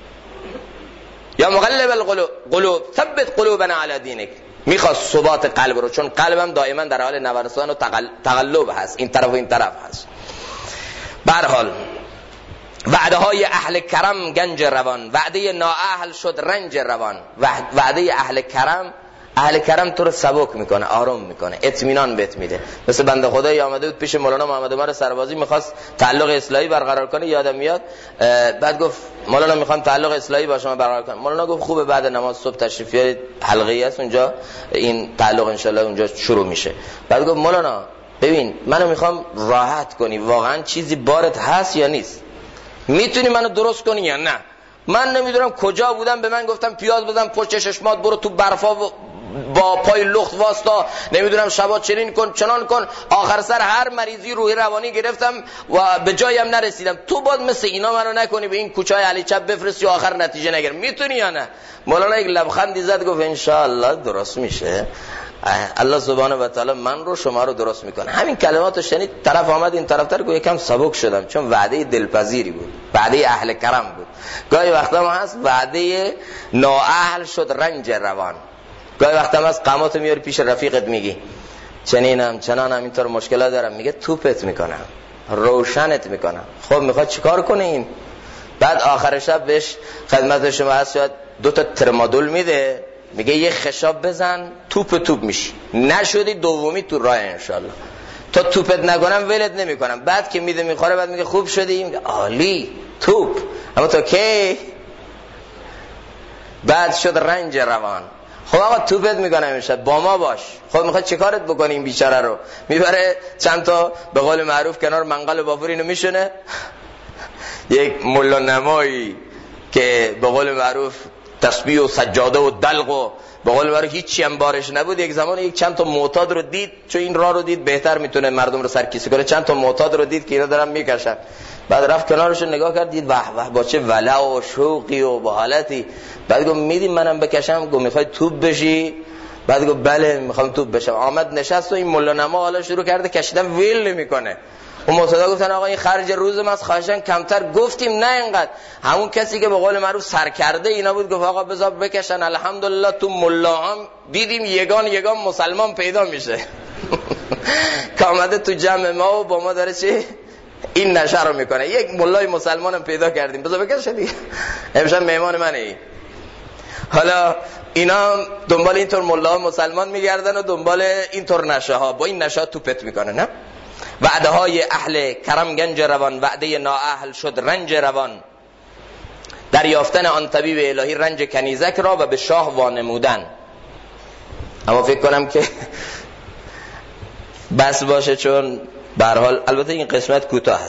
A: یا مقلب القلوب ثبت قلوبنا علی دینک. میخواد ثبات قلب رو، چون قلبم دائما در حال نوسان و تقلب هست، این طرف و این طرف هست. به هر حال وعده های اهل کرم گنج روان، وعده نااهل شد رنج روان. وعده اهل کرم تو رو سبک میکنه، آروم میکنه، اطمینان بهت میده. مثل بنده خدایی آمده بود پیش مولانا محمد عمر سربازی، میخواست تعلق اصلاحی برقرار کنه، یادم میاد. بعد گفت مولانا میخوام تعلق اصلاحی با شما برقرار کنم. مولانا گفت خوبه، بعد نماز صبح تشریف بیارید، حلقه‌ای است اونجا، این تعلق انشالله اونجا شروع میشه. بعد گفت مولانا ببین منو میخوام راحت کنی، واقعا چیزی بارت هست یا نیست؟ میتونی منو درست کنی یا نه؟ من نمیدونم کجا بودم، به من گفتم پیاز بزن پشت چشمات، برو تو برفا با پای لخت واسطا، نمیدونم شبا چنین کن چنان کن. آخر سر هر مریضی روحی روانی گرفتم و به جایم نرسیدم. تو باید مثل اینا منو نکنی، به این کوچه‌های علی چپ بفرستی و آخر نتیجه نگیری. میتونی یا نه؟ مولانا یک لبخندی زد گفت ان شاء الله درست میشه، الله سبحانه و تعالی من رو شما رو درست میکنه. همین کلماتو شنید، طرف آمد این طرفتر گفت یکم سبک شدم، چون وعده دلپذیری بود، وعده اهل کرم بود. گاهی وقتا ما هست وعده نااهل شد رنج روان. گاهی وقتا هم از قامات میاری پیش رفیقت میگی چنینم چنانم اینطور مشکلات دارم، میگه توپت میکنم، روشنت میکنم. خب میخواد چیکار کنه این؟ بعد آخر شب بهش خدمت شما هست شاید 2 تا ترمادول میده، میگه یه خشاب بزن توپ میشی، نشدی دومی تو راه انشالله. تا توپت نکنم ولت نمیکنم. بعد که میده میخوره، بعد میگه خوب شدی، میگه عالی توپ، اما تو کی؟ بعد شد رنج روان. خب آقا توپت میکنم امشب، با ما باش. خب میخواد چیکارت بکنی این بیچاره رو؟ میبره چند تا به قول معروف کنار منقل بافور اینو میشونه. یک ملا نمایی که به قول معروف تسبیح و سجاده و دلق و به قول معروف هیچی هم بارش نبود، یک زمان یک چند تا معتاد رو دید، چون این راه رو دید بهتر میتونه مردم رو سرکیسه کنه، چند تا معتاد رو دید که اینا دارن میکشن. بعد رفت کنارشون نگاه کرد، دید واه واه با چه ولع و شوقی و با حالتی. بعد گفت میدیم منم بکشم؟ گفت میخوای توپ بشی؟ بعد گفت بله میخوام توپ بشم. آمد نشست و این مولا نما حالا شروع کرده کشیدن، ویل نمیکنه. اون معتادا گفتن آقا این خرج روز ما از خواهشن کمتر. گفتیم نه اینقدر. همون کسی که به قول معروف سر کرده اینا بود، گفت آقا بذار بکشن، الحمدلله تو ملا هم دیدیم یگان مسلمان پیدا میشه. که آمده تو جمع ما و با ما داره چی این نشه رو میکنه. یک ملای مسلمانم پیدا کردیم، بذار بکشه دیگه، امشب مهمان منه. حالا اینا دنبال اینطور ملا مسلمان میگردن و دنبال اینطور نشه ها، با این نشه توپت میکنه. نه، وعده های اهل کرم گنج روان، وعده نااهل شد رنج روان. دریافتن آن طبیب الهی رنج کنیزک را و به شاه وانمودن. اما فکر کنم که بس باشه، چون به هر حال البته این قسمت کوتاه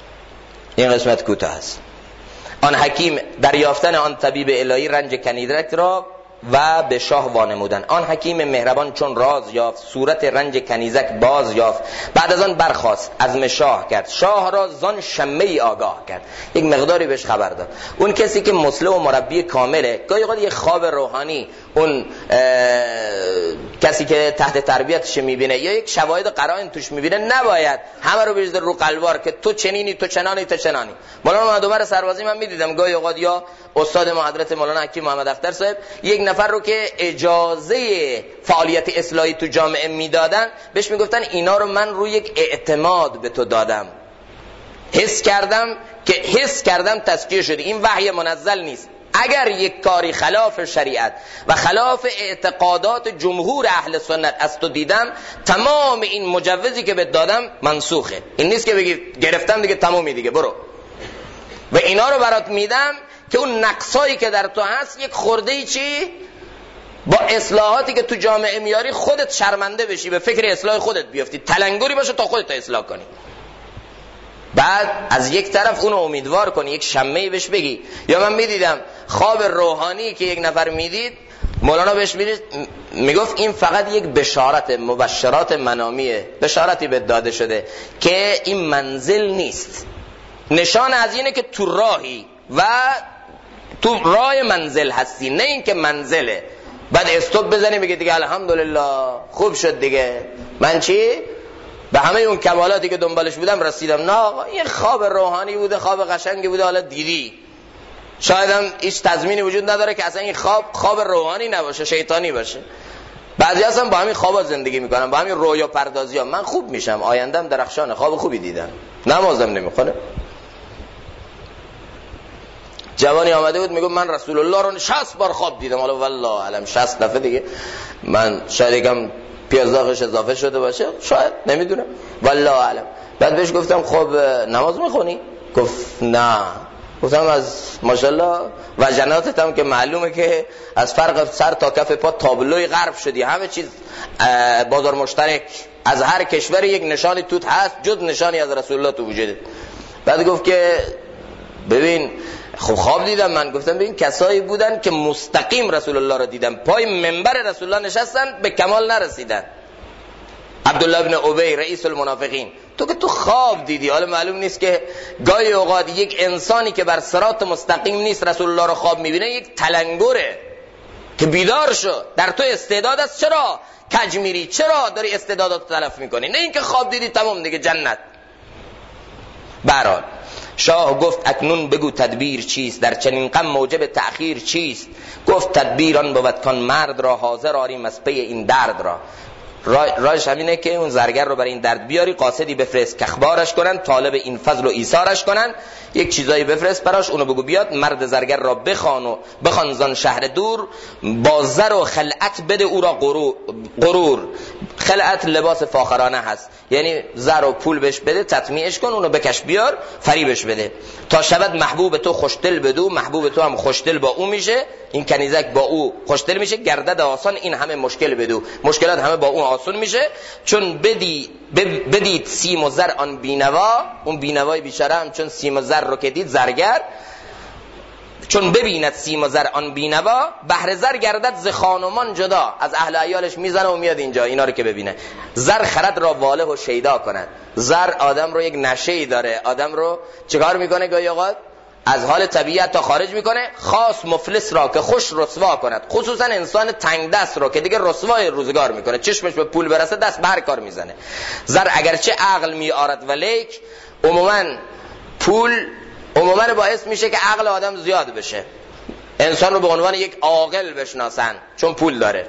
A: است. آن حکیم دریافتن آن طبیب الهی رنج کنیزک را و به شاه وانمودن. آن حکیم مهربان چون راز یافت، صورت رنج کنیزک باز یافت. بعد از آن برخاست عزم شاه کرد، شاه را زان شمه آگاه کرد. یک مقداری بهش خبر داد. اون کسی که مسلم و مربی کامله، گاهی اوقات یک خواب روحانی اون کسی که تحت تربیتش میبینه یا یک شواهد قرائن توش میبینه، نباید همه رو بریزه رو قلبار که تو چنینی، تو چنانی، تو چنانی. مولانا محمد عمر سربازی من میدیدم گاهی اوقات، یا استاد ما حضرت مولانا حکیم محمد اختر صاحب، یک نفر رو که اجازه فعالیت اصلاحی تو جامعه میدادن، بهش میگفتن اینا رو من روی یک اعتماد به تو دادم، حس کردم تزکیه شدی. این وحی منزل نیست. اگر یک کاری خلاف شریعت و خلاف اعتقادات جمهور اهل سنت از تو دیدم، تمام این مجوزی که بهت دادم منسوخه. این نیست که بگی گرفتم دیگه تمومی دیگه برو. و اینا رو برات میدم که اون نقصایی که در تو هست یک خورده‌ای چی با اصلاحاتی که تو جامعه میاری خودت شرمنده بشی، به فکر اصلاح خودت بیافتی، تلنگری باشه تا خودت اصلاح کنی. بعد از یک طرف اونو امیدوار کنی، یک شمعی بهش بگی. یا من میدیدم خواب روحانی که یک نفر میدید، مولانا بهش میگفت این فقط یک بشارت، مبشرات منامیه، بشارتی به داده شده که این منزل نیست، نشان از اینه که تو راهی و تو راه منزل هستی، نه این که منزله. بعد استوب بزنی بگی دیگه الحمدلله خوب شد دیگه، من چی؟ به همه اون کمالاتی که دنبالش بودم رسیدم. نه آقا، این خواب روحانی بوده، خواب قشنگی بوده، حالا دیدی. شاید هم هیچ تضمینی وجود نداره که اصلا این خواب روحانی نباشه، شیطانی باشه. بعضی هستن با همین خوابا زندگی میکنن، با همین رویا پردازی ها من خوب میشم، آیندم درخشانه، خواب خوبی دیدم، نمازم نمیخونه. جوانی آمده بود میگه من رسول الله رو 60 بار خواب دیدم. حالا والله علم 60 دفعه دیگه، من شاید یکم پیازداغش اضافه شده باشه، شاید، نمیدونم، والله علم. بعد بهش گفتم خب نماز میخونی؟ گفت نه. گفتم از ماشاءالله وجناتت هم که معلومه که از فرق سر تا کف پا تابلوی غرب شدی، همه چیز بازار مشترک، از هر کشوری یک نشانی توت هست جز نشانی از رسول الله تو وجوده. بعد گفت که ببین خب خواب دیدم من. گفتم ببین کسایی بودن که مستقیم رسول الله رو دیدن، پای منبر رسول الله نشستن، به کمال نرسیدن. عبدالله ابن ابی رئیس المنافقین. تو که تو خواب دیدی، حالا معلوم نیست که گاهی اوقات یک انسانی که بر صراط مستقیم نیست رسول الله رو خواب میبینه، یک تلنگره که بیدار شو، در تو استعداد است، چرا کج میری؟ چرا داری استعدادات تلف میکنی؟ نه اینکه خواب دیدی تمام دیگه جنت. برحال شاه گفت اکنون بگو تدبیر چیست، در چنین غم موجب تأخیر چیست؟ گفت تدبیران بود کان مرد را، حاضر آریم از پی این درد را. راهش همینه که اون زرگر رو برای این درد بیاری، قاصدی بفرست که اخبارش کنن، طالب این فضل و ایثارش کنن، یک چیزایی بفرست براش، اونو بگو بیاد، مرد زرگر را بخوان زان شهر دور، با زر و خلعت بده او را غرور. خلعت لباس فاخرانه هست، یعنی زر و پول بهش بده، تطمیعش کن، اونو بکش بیار، فریبش بده، تا شود محبوب تو خوشدل بدو، محبوب تو هم خوشدل با او میشه، این کنیزک با او خوشدل میشه، گردد آسان این همه مشکل بدو، مشکلات همه با او آسان میشه. چون بدید سیم و زر آن بینوا، اون بینوای بیچاره هم چون سیم و زر رو که دید زرگر، چون ببیند سیم و زر آن بینوا، بهر زر گردد ز خانمان جدا، از اهل عیالش میزنه و میاد اینجا اینا رو که ببینه. زر خرد را واله و شیدا کند. زر آدم رو یک نشه‌ای داره، آدم رو چیکار میکنه؟ گاهی اوقات از حال طبیعت تا خارج میکنه. خاص مفلس را که خوش رسوا کند، خصوصا انسان تنگ دست رو که دیگه رسوای روزگار میکنه، چشمش به پول برسه دست به هر کار میزنه. زر اگرچه عقل میآرد ولیک، پول عموما باعث میشه که عقل آدم زیاد بشه، انسان رو به عنوان یک عاقل بشناسن، چون پول داره.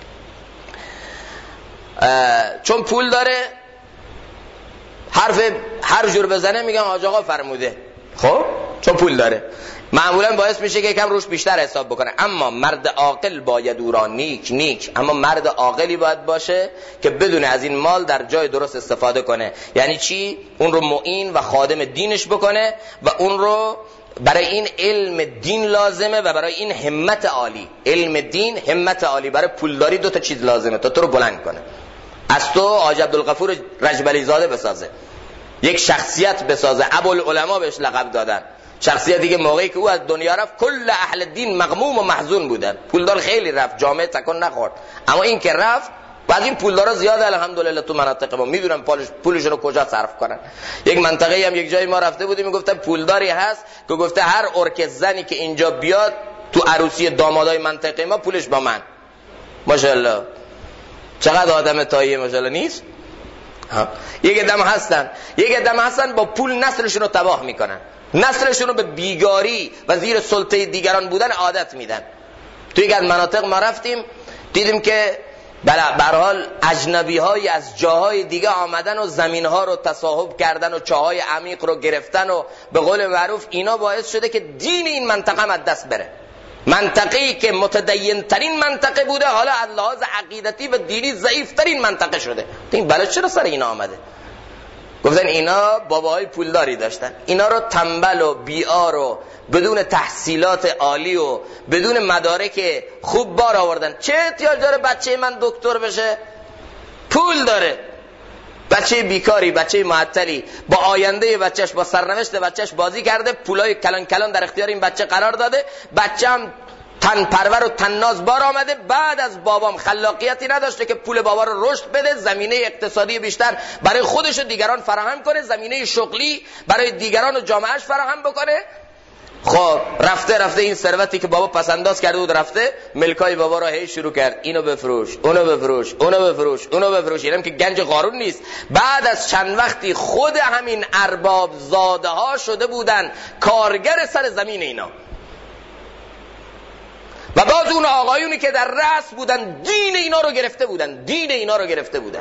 A: چون پول داره حرف هر جور بزنه میگن حاج آقا فرموده، خب چون پول داره معمولا باعث میشه که کم روش بیشتر حساب بکنه. اما مرد عاقل باید او را نیک، اما مرد عاقلی باید باشه که بدون از این مال در جای درست استفاده کنه. یعنی چی؟ اون رو معین و خادم دینش بکنه و اون رو برای این علم دین لازمه و برای این همت عالی. علم دین، همت عالی. برای پولداری دو تا چیز لازمه تا تو رو بلند کنه. از تو حاج عبدالغفور رجبلی زاده بسازه، یک شخصیت بسازه. ابوالعلماء بهش لقب دادن، شخصیتی که موقعی که او از دنیا رفت کل اهل دین مغموم و محزون بودن. پولدار خیلی رفت، جامعه تکون نخورد، اما این که رفت بعد این پولدارا زیاده الحمدلله تو مناطق ما، میدونن پولشون رو کجا صرف کنن. یک منطقه‌ای هم یک جایی ما رفته بودیم، میگفتن پولداری هست که گفته هر ارک زنی که اینجا بیاد تو عروسی دامادای منطقه ما پولش با من. ماشاءالله چقدر آدم تاییه ماشاءالله نیست. یک دم هستن با پول نسلشون رو تباه میکنن، نسلشون رو به بیگاری و زیر سلطه دیگران بودن عادت میدن. تو یک از مناطق ما رفتیم دیدیم که به هر حال اجنبی های از جاهای دیگه آمدن و زمین ها رو تصاحب کردن و چاهای عمیق رو گرفتن و به قول معروف اینا باعث شده که دین این منطقه از دست بره. منطقه‌ای که متدین ترین منطقه بوده حالا از لحاظ عقیدتی و دینی ضعیف ترین منطقه شده. این بلا چرا سر اینا آمده؟ گفتن اینا باباهای پولداری داشتن، اینا رو تنبل و بیار و بدون تحصیلات عالی و بدون مدارک خوب بار آوردن. چه احتیاج داره بچه من دکتر بشه؟ پول داره. بچه بیکاری، بچه معطلی با آینده بچهش، با سرنوشت بچهش بازی کرده، پولای کلان کلان در اختیار این بچه قرار داده، بچه هم تن پرور و تناز بار آمده. بعد از بابام خلاقیتی نداشته که پول بابا رو رشد بده، زمینه اقتصادی بیشتر برای خودش و دیگران فراهم کنه، زمینه شغلی برای دیگران و جامعهش فراهم بکنه. خب رفته این ثروتی که بابا پسنداز کرده بود رفته، ملکای بابا رو هی شروع کرد، اینو بفروش، اونو بفروش، اونو بفروش، اونو بفروش. اینم که گنج قارون نیست. بعد از چند وقتی خود همین ارباب زاده ها شده بودن کارگر سر زمین اینا. و باز اون آقایونی که در رأس بودن دین اینا رو گرفته بودن.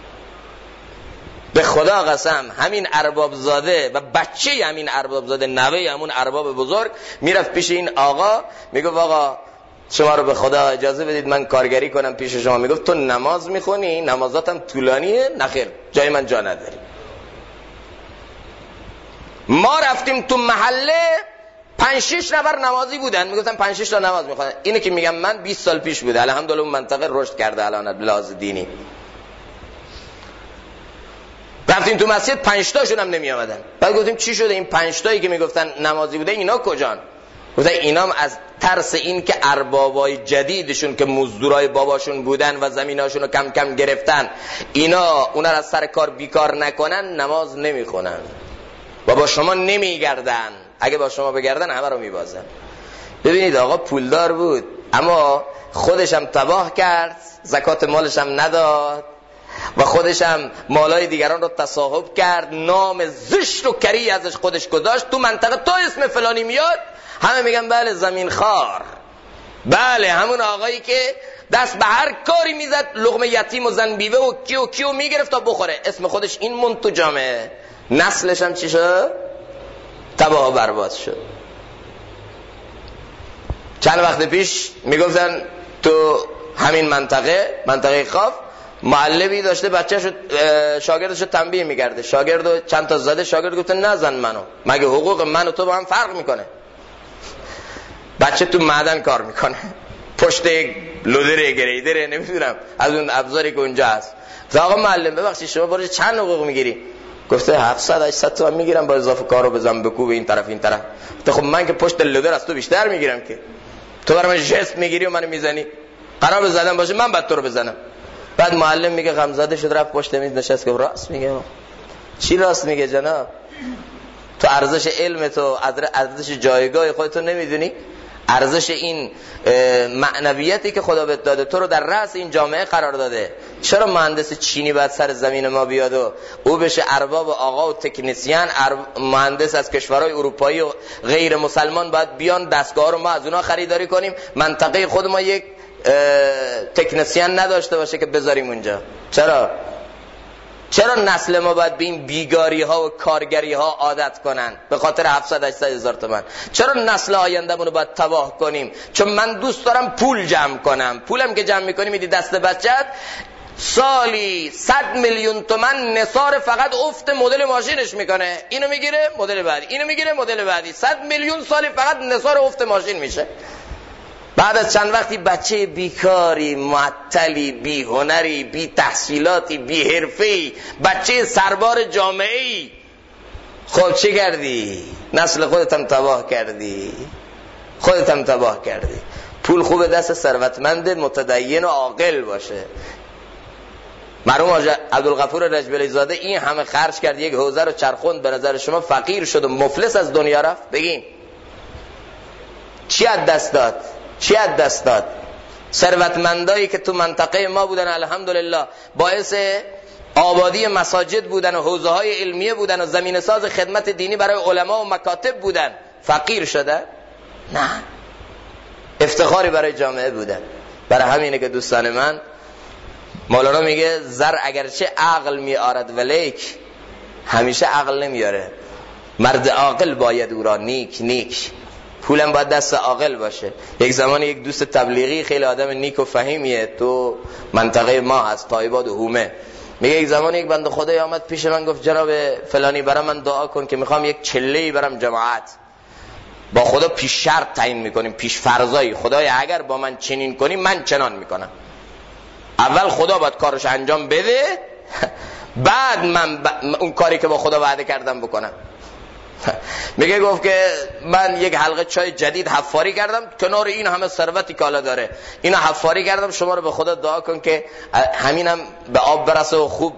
A: به خدا قسم همین ارباب زاده و بچه همین ارباب زاده، نوه همون ارباب بزرگ، میرفت پیش این آقا، میگفت آقا شما رو به خدا اجازه بدید من کارگری کنم پیش شما. میگفت تو نماز میخونی؟ نمازاتم طولانیه؟ نخیر، جای من جا نداری. ما رفتیم تو محله 5-6 نفر نمازی بودن، میگفتن 5-6 تا نماز میخونن. اینو که میگم من 20 سال پیش بوده، الحمدلله اون منطقه رشد کرده الان به لحاظ دینی. رفتیم تو مسجد 5 تاشون هم نمی آمدن. بعد گفتیم چی شده این 5 تایی که میگفتن نمازی بوده اینا کجان؟ گفتن اینام از ترس این که اربابای جدیدشون که مزدورای باباشون بودن و زمیناشون رو کم کم گرفتن، اینا اونا را از سر کار بیکار نکنن، نماز نمیخونن و با شما نمیگردن. اگه با شما بگردن همه رو میبازن. ببینید آقا پولدار بود اما خودش هم تباه کرد، زکات مالش هم نداد و خودش هم مالای دیگران رو تصاحب کرد، نام زشت و کری ازش خودش گذاشت. تو منطقه تا اسم فلانی میاد همه میگن بله زمین خار، بله همون آقایی که دست به هر کاری میزد، لقمه یتیم و زن بیوه و کیو میگرفت تا بخوره، اسم خودش این موند تو جامعه. نسلش هم چی شد؟ تباه و برباد شد. چند وقت پیش میگفتن تو همین منطقه خاف معلمی داشته بچه‌شو شاگردشو تنبیه می‌کرده، شاگردو چند تا زده، شاگرد گفته نزن منو، مگه حقوق من و تو با هم فرق میکنه؟ بچه تو معدن کار میکنه، پشت یک لودر گریدر نمیدونم از اون ابزاری که اونجا هست. آقا معلم ببخشید شما برای چند حقوق میگیری؟ گفته 700-800 تومن میگیرم با اضافه کارو بزنم بکوب این طرف این طرف. خب من که پشت لودر از تو بیشتر میگیرم که تو برای من ژست میگیری و منو میزنی. قرار بزنم باشه من بعد تو رو بزنم. بعد معلم میگه غمزده شد رفت پشت میز نشست که راست میگه. چی راست میگه جناب؟ تو ارزش علم تو، ارزش جایگاه خودت نمیدونی؟ ارزش این معنویتی که خدا بهت داده تو رو در رأس این جامعه قرار داده. چرا مهندس چینی باید سر زمین ما بیاد و او بشه ارباب و آقا و تکنسین؟ مهندس از کشورهای اروپایی و غیر مسلمان باید بیان دستگاه رو ما از اونا خریداری کنیم، منطقه خود ما یک تکنسین نداشته باشه که بذاریم اونجا؟ چرا نسل ما باید به این بیگاری ها و کارگری ها عادت کنن به خاطر 700-800 هزار تومان؟ چرا نسل آینده رو باید تباه کنیم؟ چون من دوست دارم پول جمع کنم. پولم که جمع میکنی میدی دست بچت، سالی 100 میلیون تومان نثار فقط افت مدل ماشینش میکنه، اینو میگیره مدل بعدی، اینو میگیره مدل بعدی، 100 میلیون سالی فقط نثار افت ماشین میشه. بعد از چند وقتی بچه بیکاری، معطلی، بی هنری، بی تحصیلاتی، بی حرفه‌ای، بچه سربار جامعه‌ای، خب چه کردی؟ نسل خودت هم تباه کردی. پول خوب دست ثروتمند متدین و عاقل باشه. مرحوم عبدالغفور رجبلی زاده این همه خرج کرد، یک حوزه رو چرخوند، به نظر شما فقیر شد و مفلس از دنیا رفت؟ بگین چی از دست داد؟ ثروتمندایی که تو منطقه ما بودن الحمدلله باعث آبادی مساجد بودن و حوزه های علمیه بودن و زمین ساز خدمت دینی برای علما و مکاتب بودن، فقیر شده؟ نه، افتخاری برای جامعه بودن. برای همینه که دوستان من مولانا میگه زر اگرچه عقل میارد ولیک همیشه عقل نمیاره. مرد عاقل باید او را نیک. پولم باید دست عاقل باشه. یک زمان یک دوست تبلیغی خیلی آدم نیک و فهیمیه، تو منطقه ما هست، تایباد و هومه، میگه یک زمان یک بنده خدایی آمد پیش من گفت جناب فلانی برای من دعا کن که میخوام یک چله‌ای برم جماعت، با خدا پیش شرط تعیین میکنیم، پیش فرضایی، خدای اگر با من چنین کنی من چنان میکنم. اول خدا باید کارش انجام بده، بعد من اون کاری که با خدا وعده کردم بکنم. میگه گفت که من یک حلقه چای جدید حفاری کردم، کنار این همه ثروتی که حالا داره اینو حفاری کردم، شما رو به خدا دعا کن که همینم به آب برسه و خوب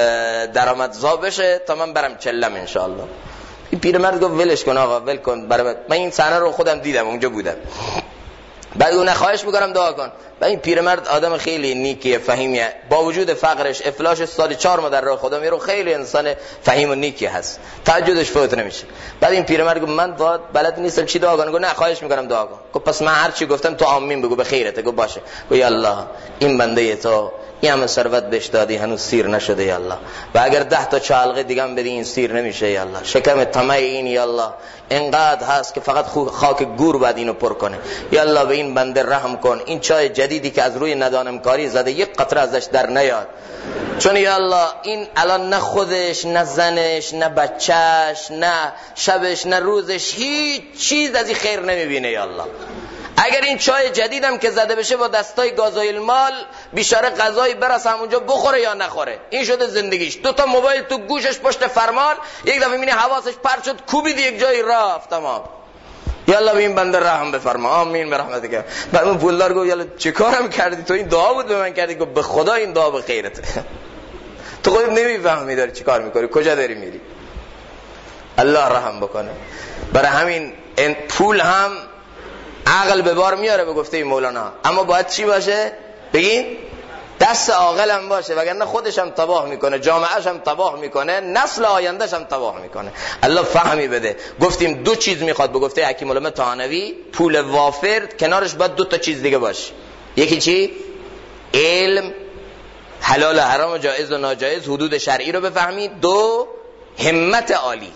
A: درآمدزا بشه تا من برم چلم انشاءالله. این پیرمرد گفت ولش کن آقا، ول کن، برای من این صحنه رو خودم دیدم، اونجا بودم. بعد اون خواهش میکنم دعا کن. و این پیرمرد آدم خیلی نیکیه، فهیمیه، با وجود فقرش افلاسش سال 4 ماه در راه خدا میره، خیلی انسان فهیم و نیکی هست، تهجدش فوت نمیشه. بعد این پیرمرد گفت من دعا بلد نیستم چی دعا کنم. گفت نه خواهش میکنم دعا کن. گفت پس من هر چی گفتم تو آمین بگو به خیرته. گفت باشه. گفت یا الله این بنده تو این همه ثروت بهش دادی هنوز سیر نشده یا الله، و اگر 10 تا چالقه دیگه هم بدی این سیر نمیشه یا الله. شکم طمع این یا الله انقدر هست که فقط خاک گور بعد اینو پر کنه یا الله. به این بنده رحم کن، این چای جدیدی که از روی ندانم کاری زده یک قطره ازش در نیاد، چون یا الله این الان نه خودش نه زنش نه بچهش نه شبش نه روزش هیچ چیز از این خیر نمیبینه یا الله. اگر این چای جدیدم که زده بشه با دستای گازوئیل مال بیچاره غذایی برسه همونجا بخوره یا نخوره، این شده زندگیش. 2 تا موبایل تو گوشش پشت فرمان، یک دفعه میبینی حواسش پرت شد کوبید یک جایی رفت تمام. یالا به این بنده رحم بفرما، آمین برحمتک. بعد اون پولدار گفت یالا چه کارم کردی تو؟ این دعا بود به من کردی؟ گفت به خدا این دعا به خیرته. تو خودت نمیفهمی داری چی کار میکنی، کجا داری میری. الله رحم بکنه. برای همین این پول هم عقل به بار میاره به گفته مولانا، اما باید چی باشه؟ بگین دست عاقل هم باشه، وگرنه خودش هم تباه میکنه، جامعهش هم تباه میکنه، نسل آیندهش هم تباه میکنه. الله فهمی بده. گفتیم 2 چیز میخواد به گفته حکیم الامه طحاوی، پول وافر، کنارش باید 2 تا چیز دیگه باشه. یکی چی؟ علم، حلال و حرام و جایز و ناجایز، حدود شرعی رو بفهمید. 2 همت عالی.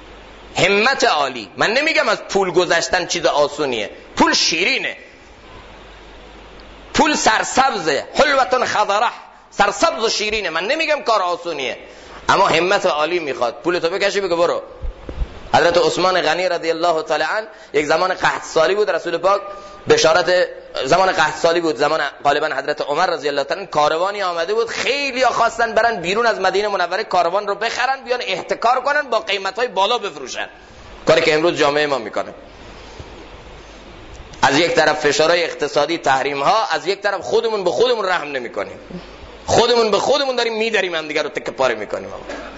A: همت عالی. من نمیگم از پول گذشتن چیز آسونیه، پول شیرینه، پول سرسبزه، حلوتون خضره، سرسبز و شیرینه. من نمیگم کار آسونیه، اما همت عالی میخواد. پولتو بکشی بگو برو. حضرت عثمان غنی رضی الله تعالی عنه یک زمان قحط سالی بود، رسول پاک بشارت زمان قحط سالی بود، زمان غالبا حضرت عمر رضی الله تعالی عنه، کاروانی آمده بود، خیلی خواستن برن بیرون از مدینه منوره کاروان رو بخرن بیان احتکار کنن با قیمت‌های بالا بفروشن، کاری که امروز جامعه ما میکنه. از یک طرف فشارهای اقتصادی، تحریم ها، از یک طرف خودمون به خودمون رحم نمیکنیم، خودمون به خودمون داریم میدریم هم دیگه رو تکه پاره میکنیم.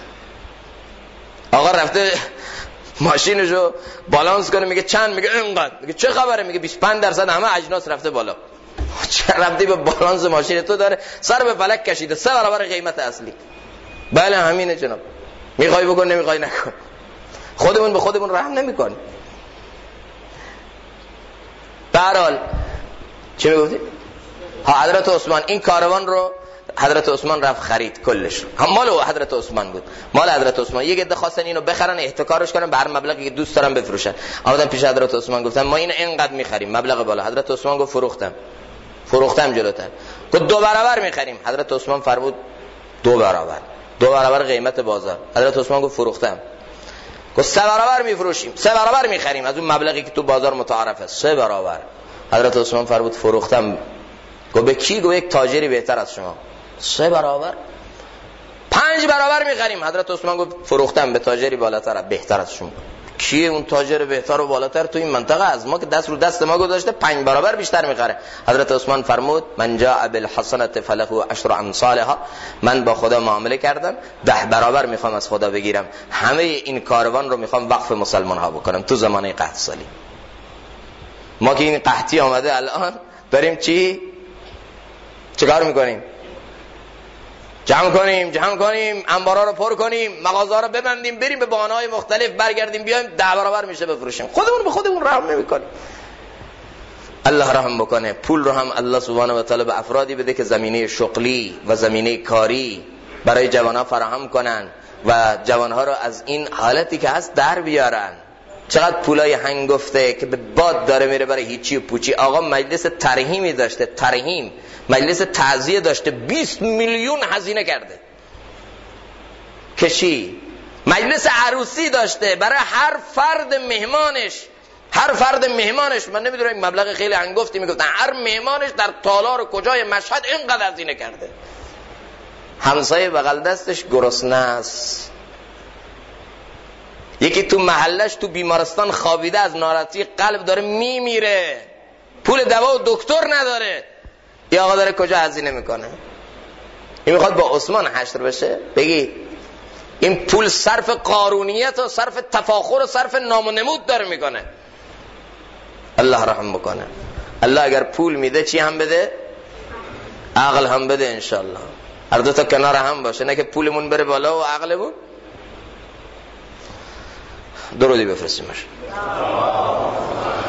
A: آقا رفته ماشینشو بالانس کنه، میگه چند؟ میگه اینقدر. میگه چه خبره؟ میگه 25% همه اجناس رفته بالا. چه ربطی به بالانس ماشین تو داره؟ سر به فلک کشیده، 3 برابر قیمت اصلی. بله همینه جناب، میخوای بکن نمیخوای نکن. خودمون به خودمون رحم نمیکنیم. به هر حال چی میگفتی؟ حضرت عثمان این کاروان رو حضرت عثمان رفت خرید، کلش مال حضرت عثمان بود، مال حضرت عثمان. یک عده خواستن اینو بخرن، احتکارش کنن، به هر مبلغی که دوست دارن بفروشن. آمدن پیش حضرت عثمان گفتن ما اینو اینقدر میخریم، مبلغ بالا. حضرت عثمان گفت فروختم جلوتر. گفت 2 برابر میخریم. حضرت عثمان فرمود 2 برابر قیمت بازار. حضرت عثمان گفت فروختم. گفت 3 برابر میفروشیم، 3 برابر میخریم از اون مبلغی که تو بازار متعارفه، 3 برابر. حضرت عثمان فرمود فروختم. گفت به کی؟ گفت یک تاجری بهتر از شما. 3 برابر؟ 5 برابر میخریم. حضرت عثمان گفت فروختم به تاجری بالاتر بهتر از شما. کیه اون تاجر بهتر و بالاتر تو این منطقه؟ از ما که دست رو دست ما گذاشته 5 برابر بیشتر میخره. حضرت عثمان فرمود من جاء بالحسنه فله 10 امثالها. من با خدا معامله کردم، 10 برابر میخوام از خدا بگیرم. همه این کاروان رو میخوام وقف مسلمان ها بکنم تو زمانه قحط سالی. ما که این قحطی آمده الان داریم چی کار میکنیم؟ جمع کنیم، انبارا رو پر کنیم، مغازه رو ببندیم، بریم به بهانه‌های مختلف برگردیم بیایم 10 برابر میشه بفروشیم. خودمون به خودمون رحم نمیکنیم. الله رحم بکنه. پول رو هم الله سبحانه و تعالی به افرادی بده که زمینه شغلی و زمینه کاری برای جوانها فراهم کنن و جوانها رو از این حالتی که هست در بیارن. چقدر پولای هنگفته که به باد داره میره برای هیچی و پوچی. آقا مجلس ترحیمی داشته، مجلس تعزیه داشته، 20 میلیون هزینه کرده. کشی، مجلس عروسی داشته برای هر فرد مهمانش، من نمیدونم این مبلغ خیلی انگفتی میگفتن، هر مهمانش در تالار کجای مشهد اینقدر هزینه کرده. همسایه بغل دستش گرسنه است، یکی تو محلش تو بیمارستان خوابیده از ناراحتی قلب داره میمیره، پول دوا و دکتر نداره، این آقا داره کجا هزینه میکنه؟ این میخواد با عثمان حشر بشه؟ بگی این پول صرف قارونیت و صرف تفاخر و صرف نام و نمود داره میکنه. الله رحم بکنه. الله اگر پول میده چی هم بده؟ عقل هم بده انشالله. هر دو تا کنار هم باشه، نه که پولمون بره بالا و عقلمون. درودی بفرستیمش.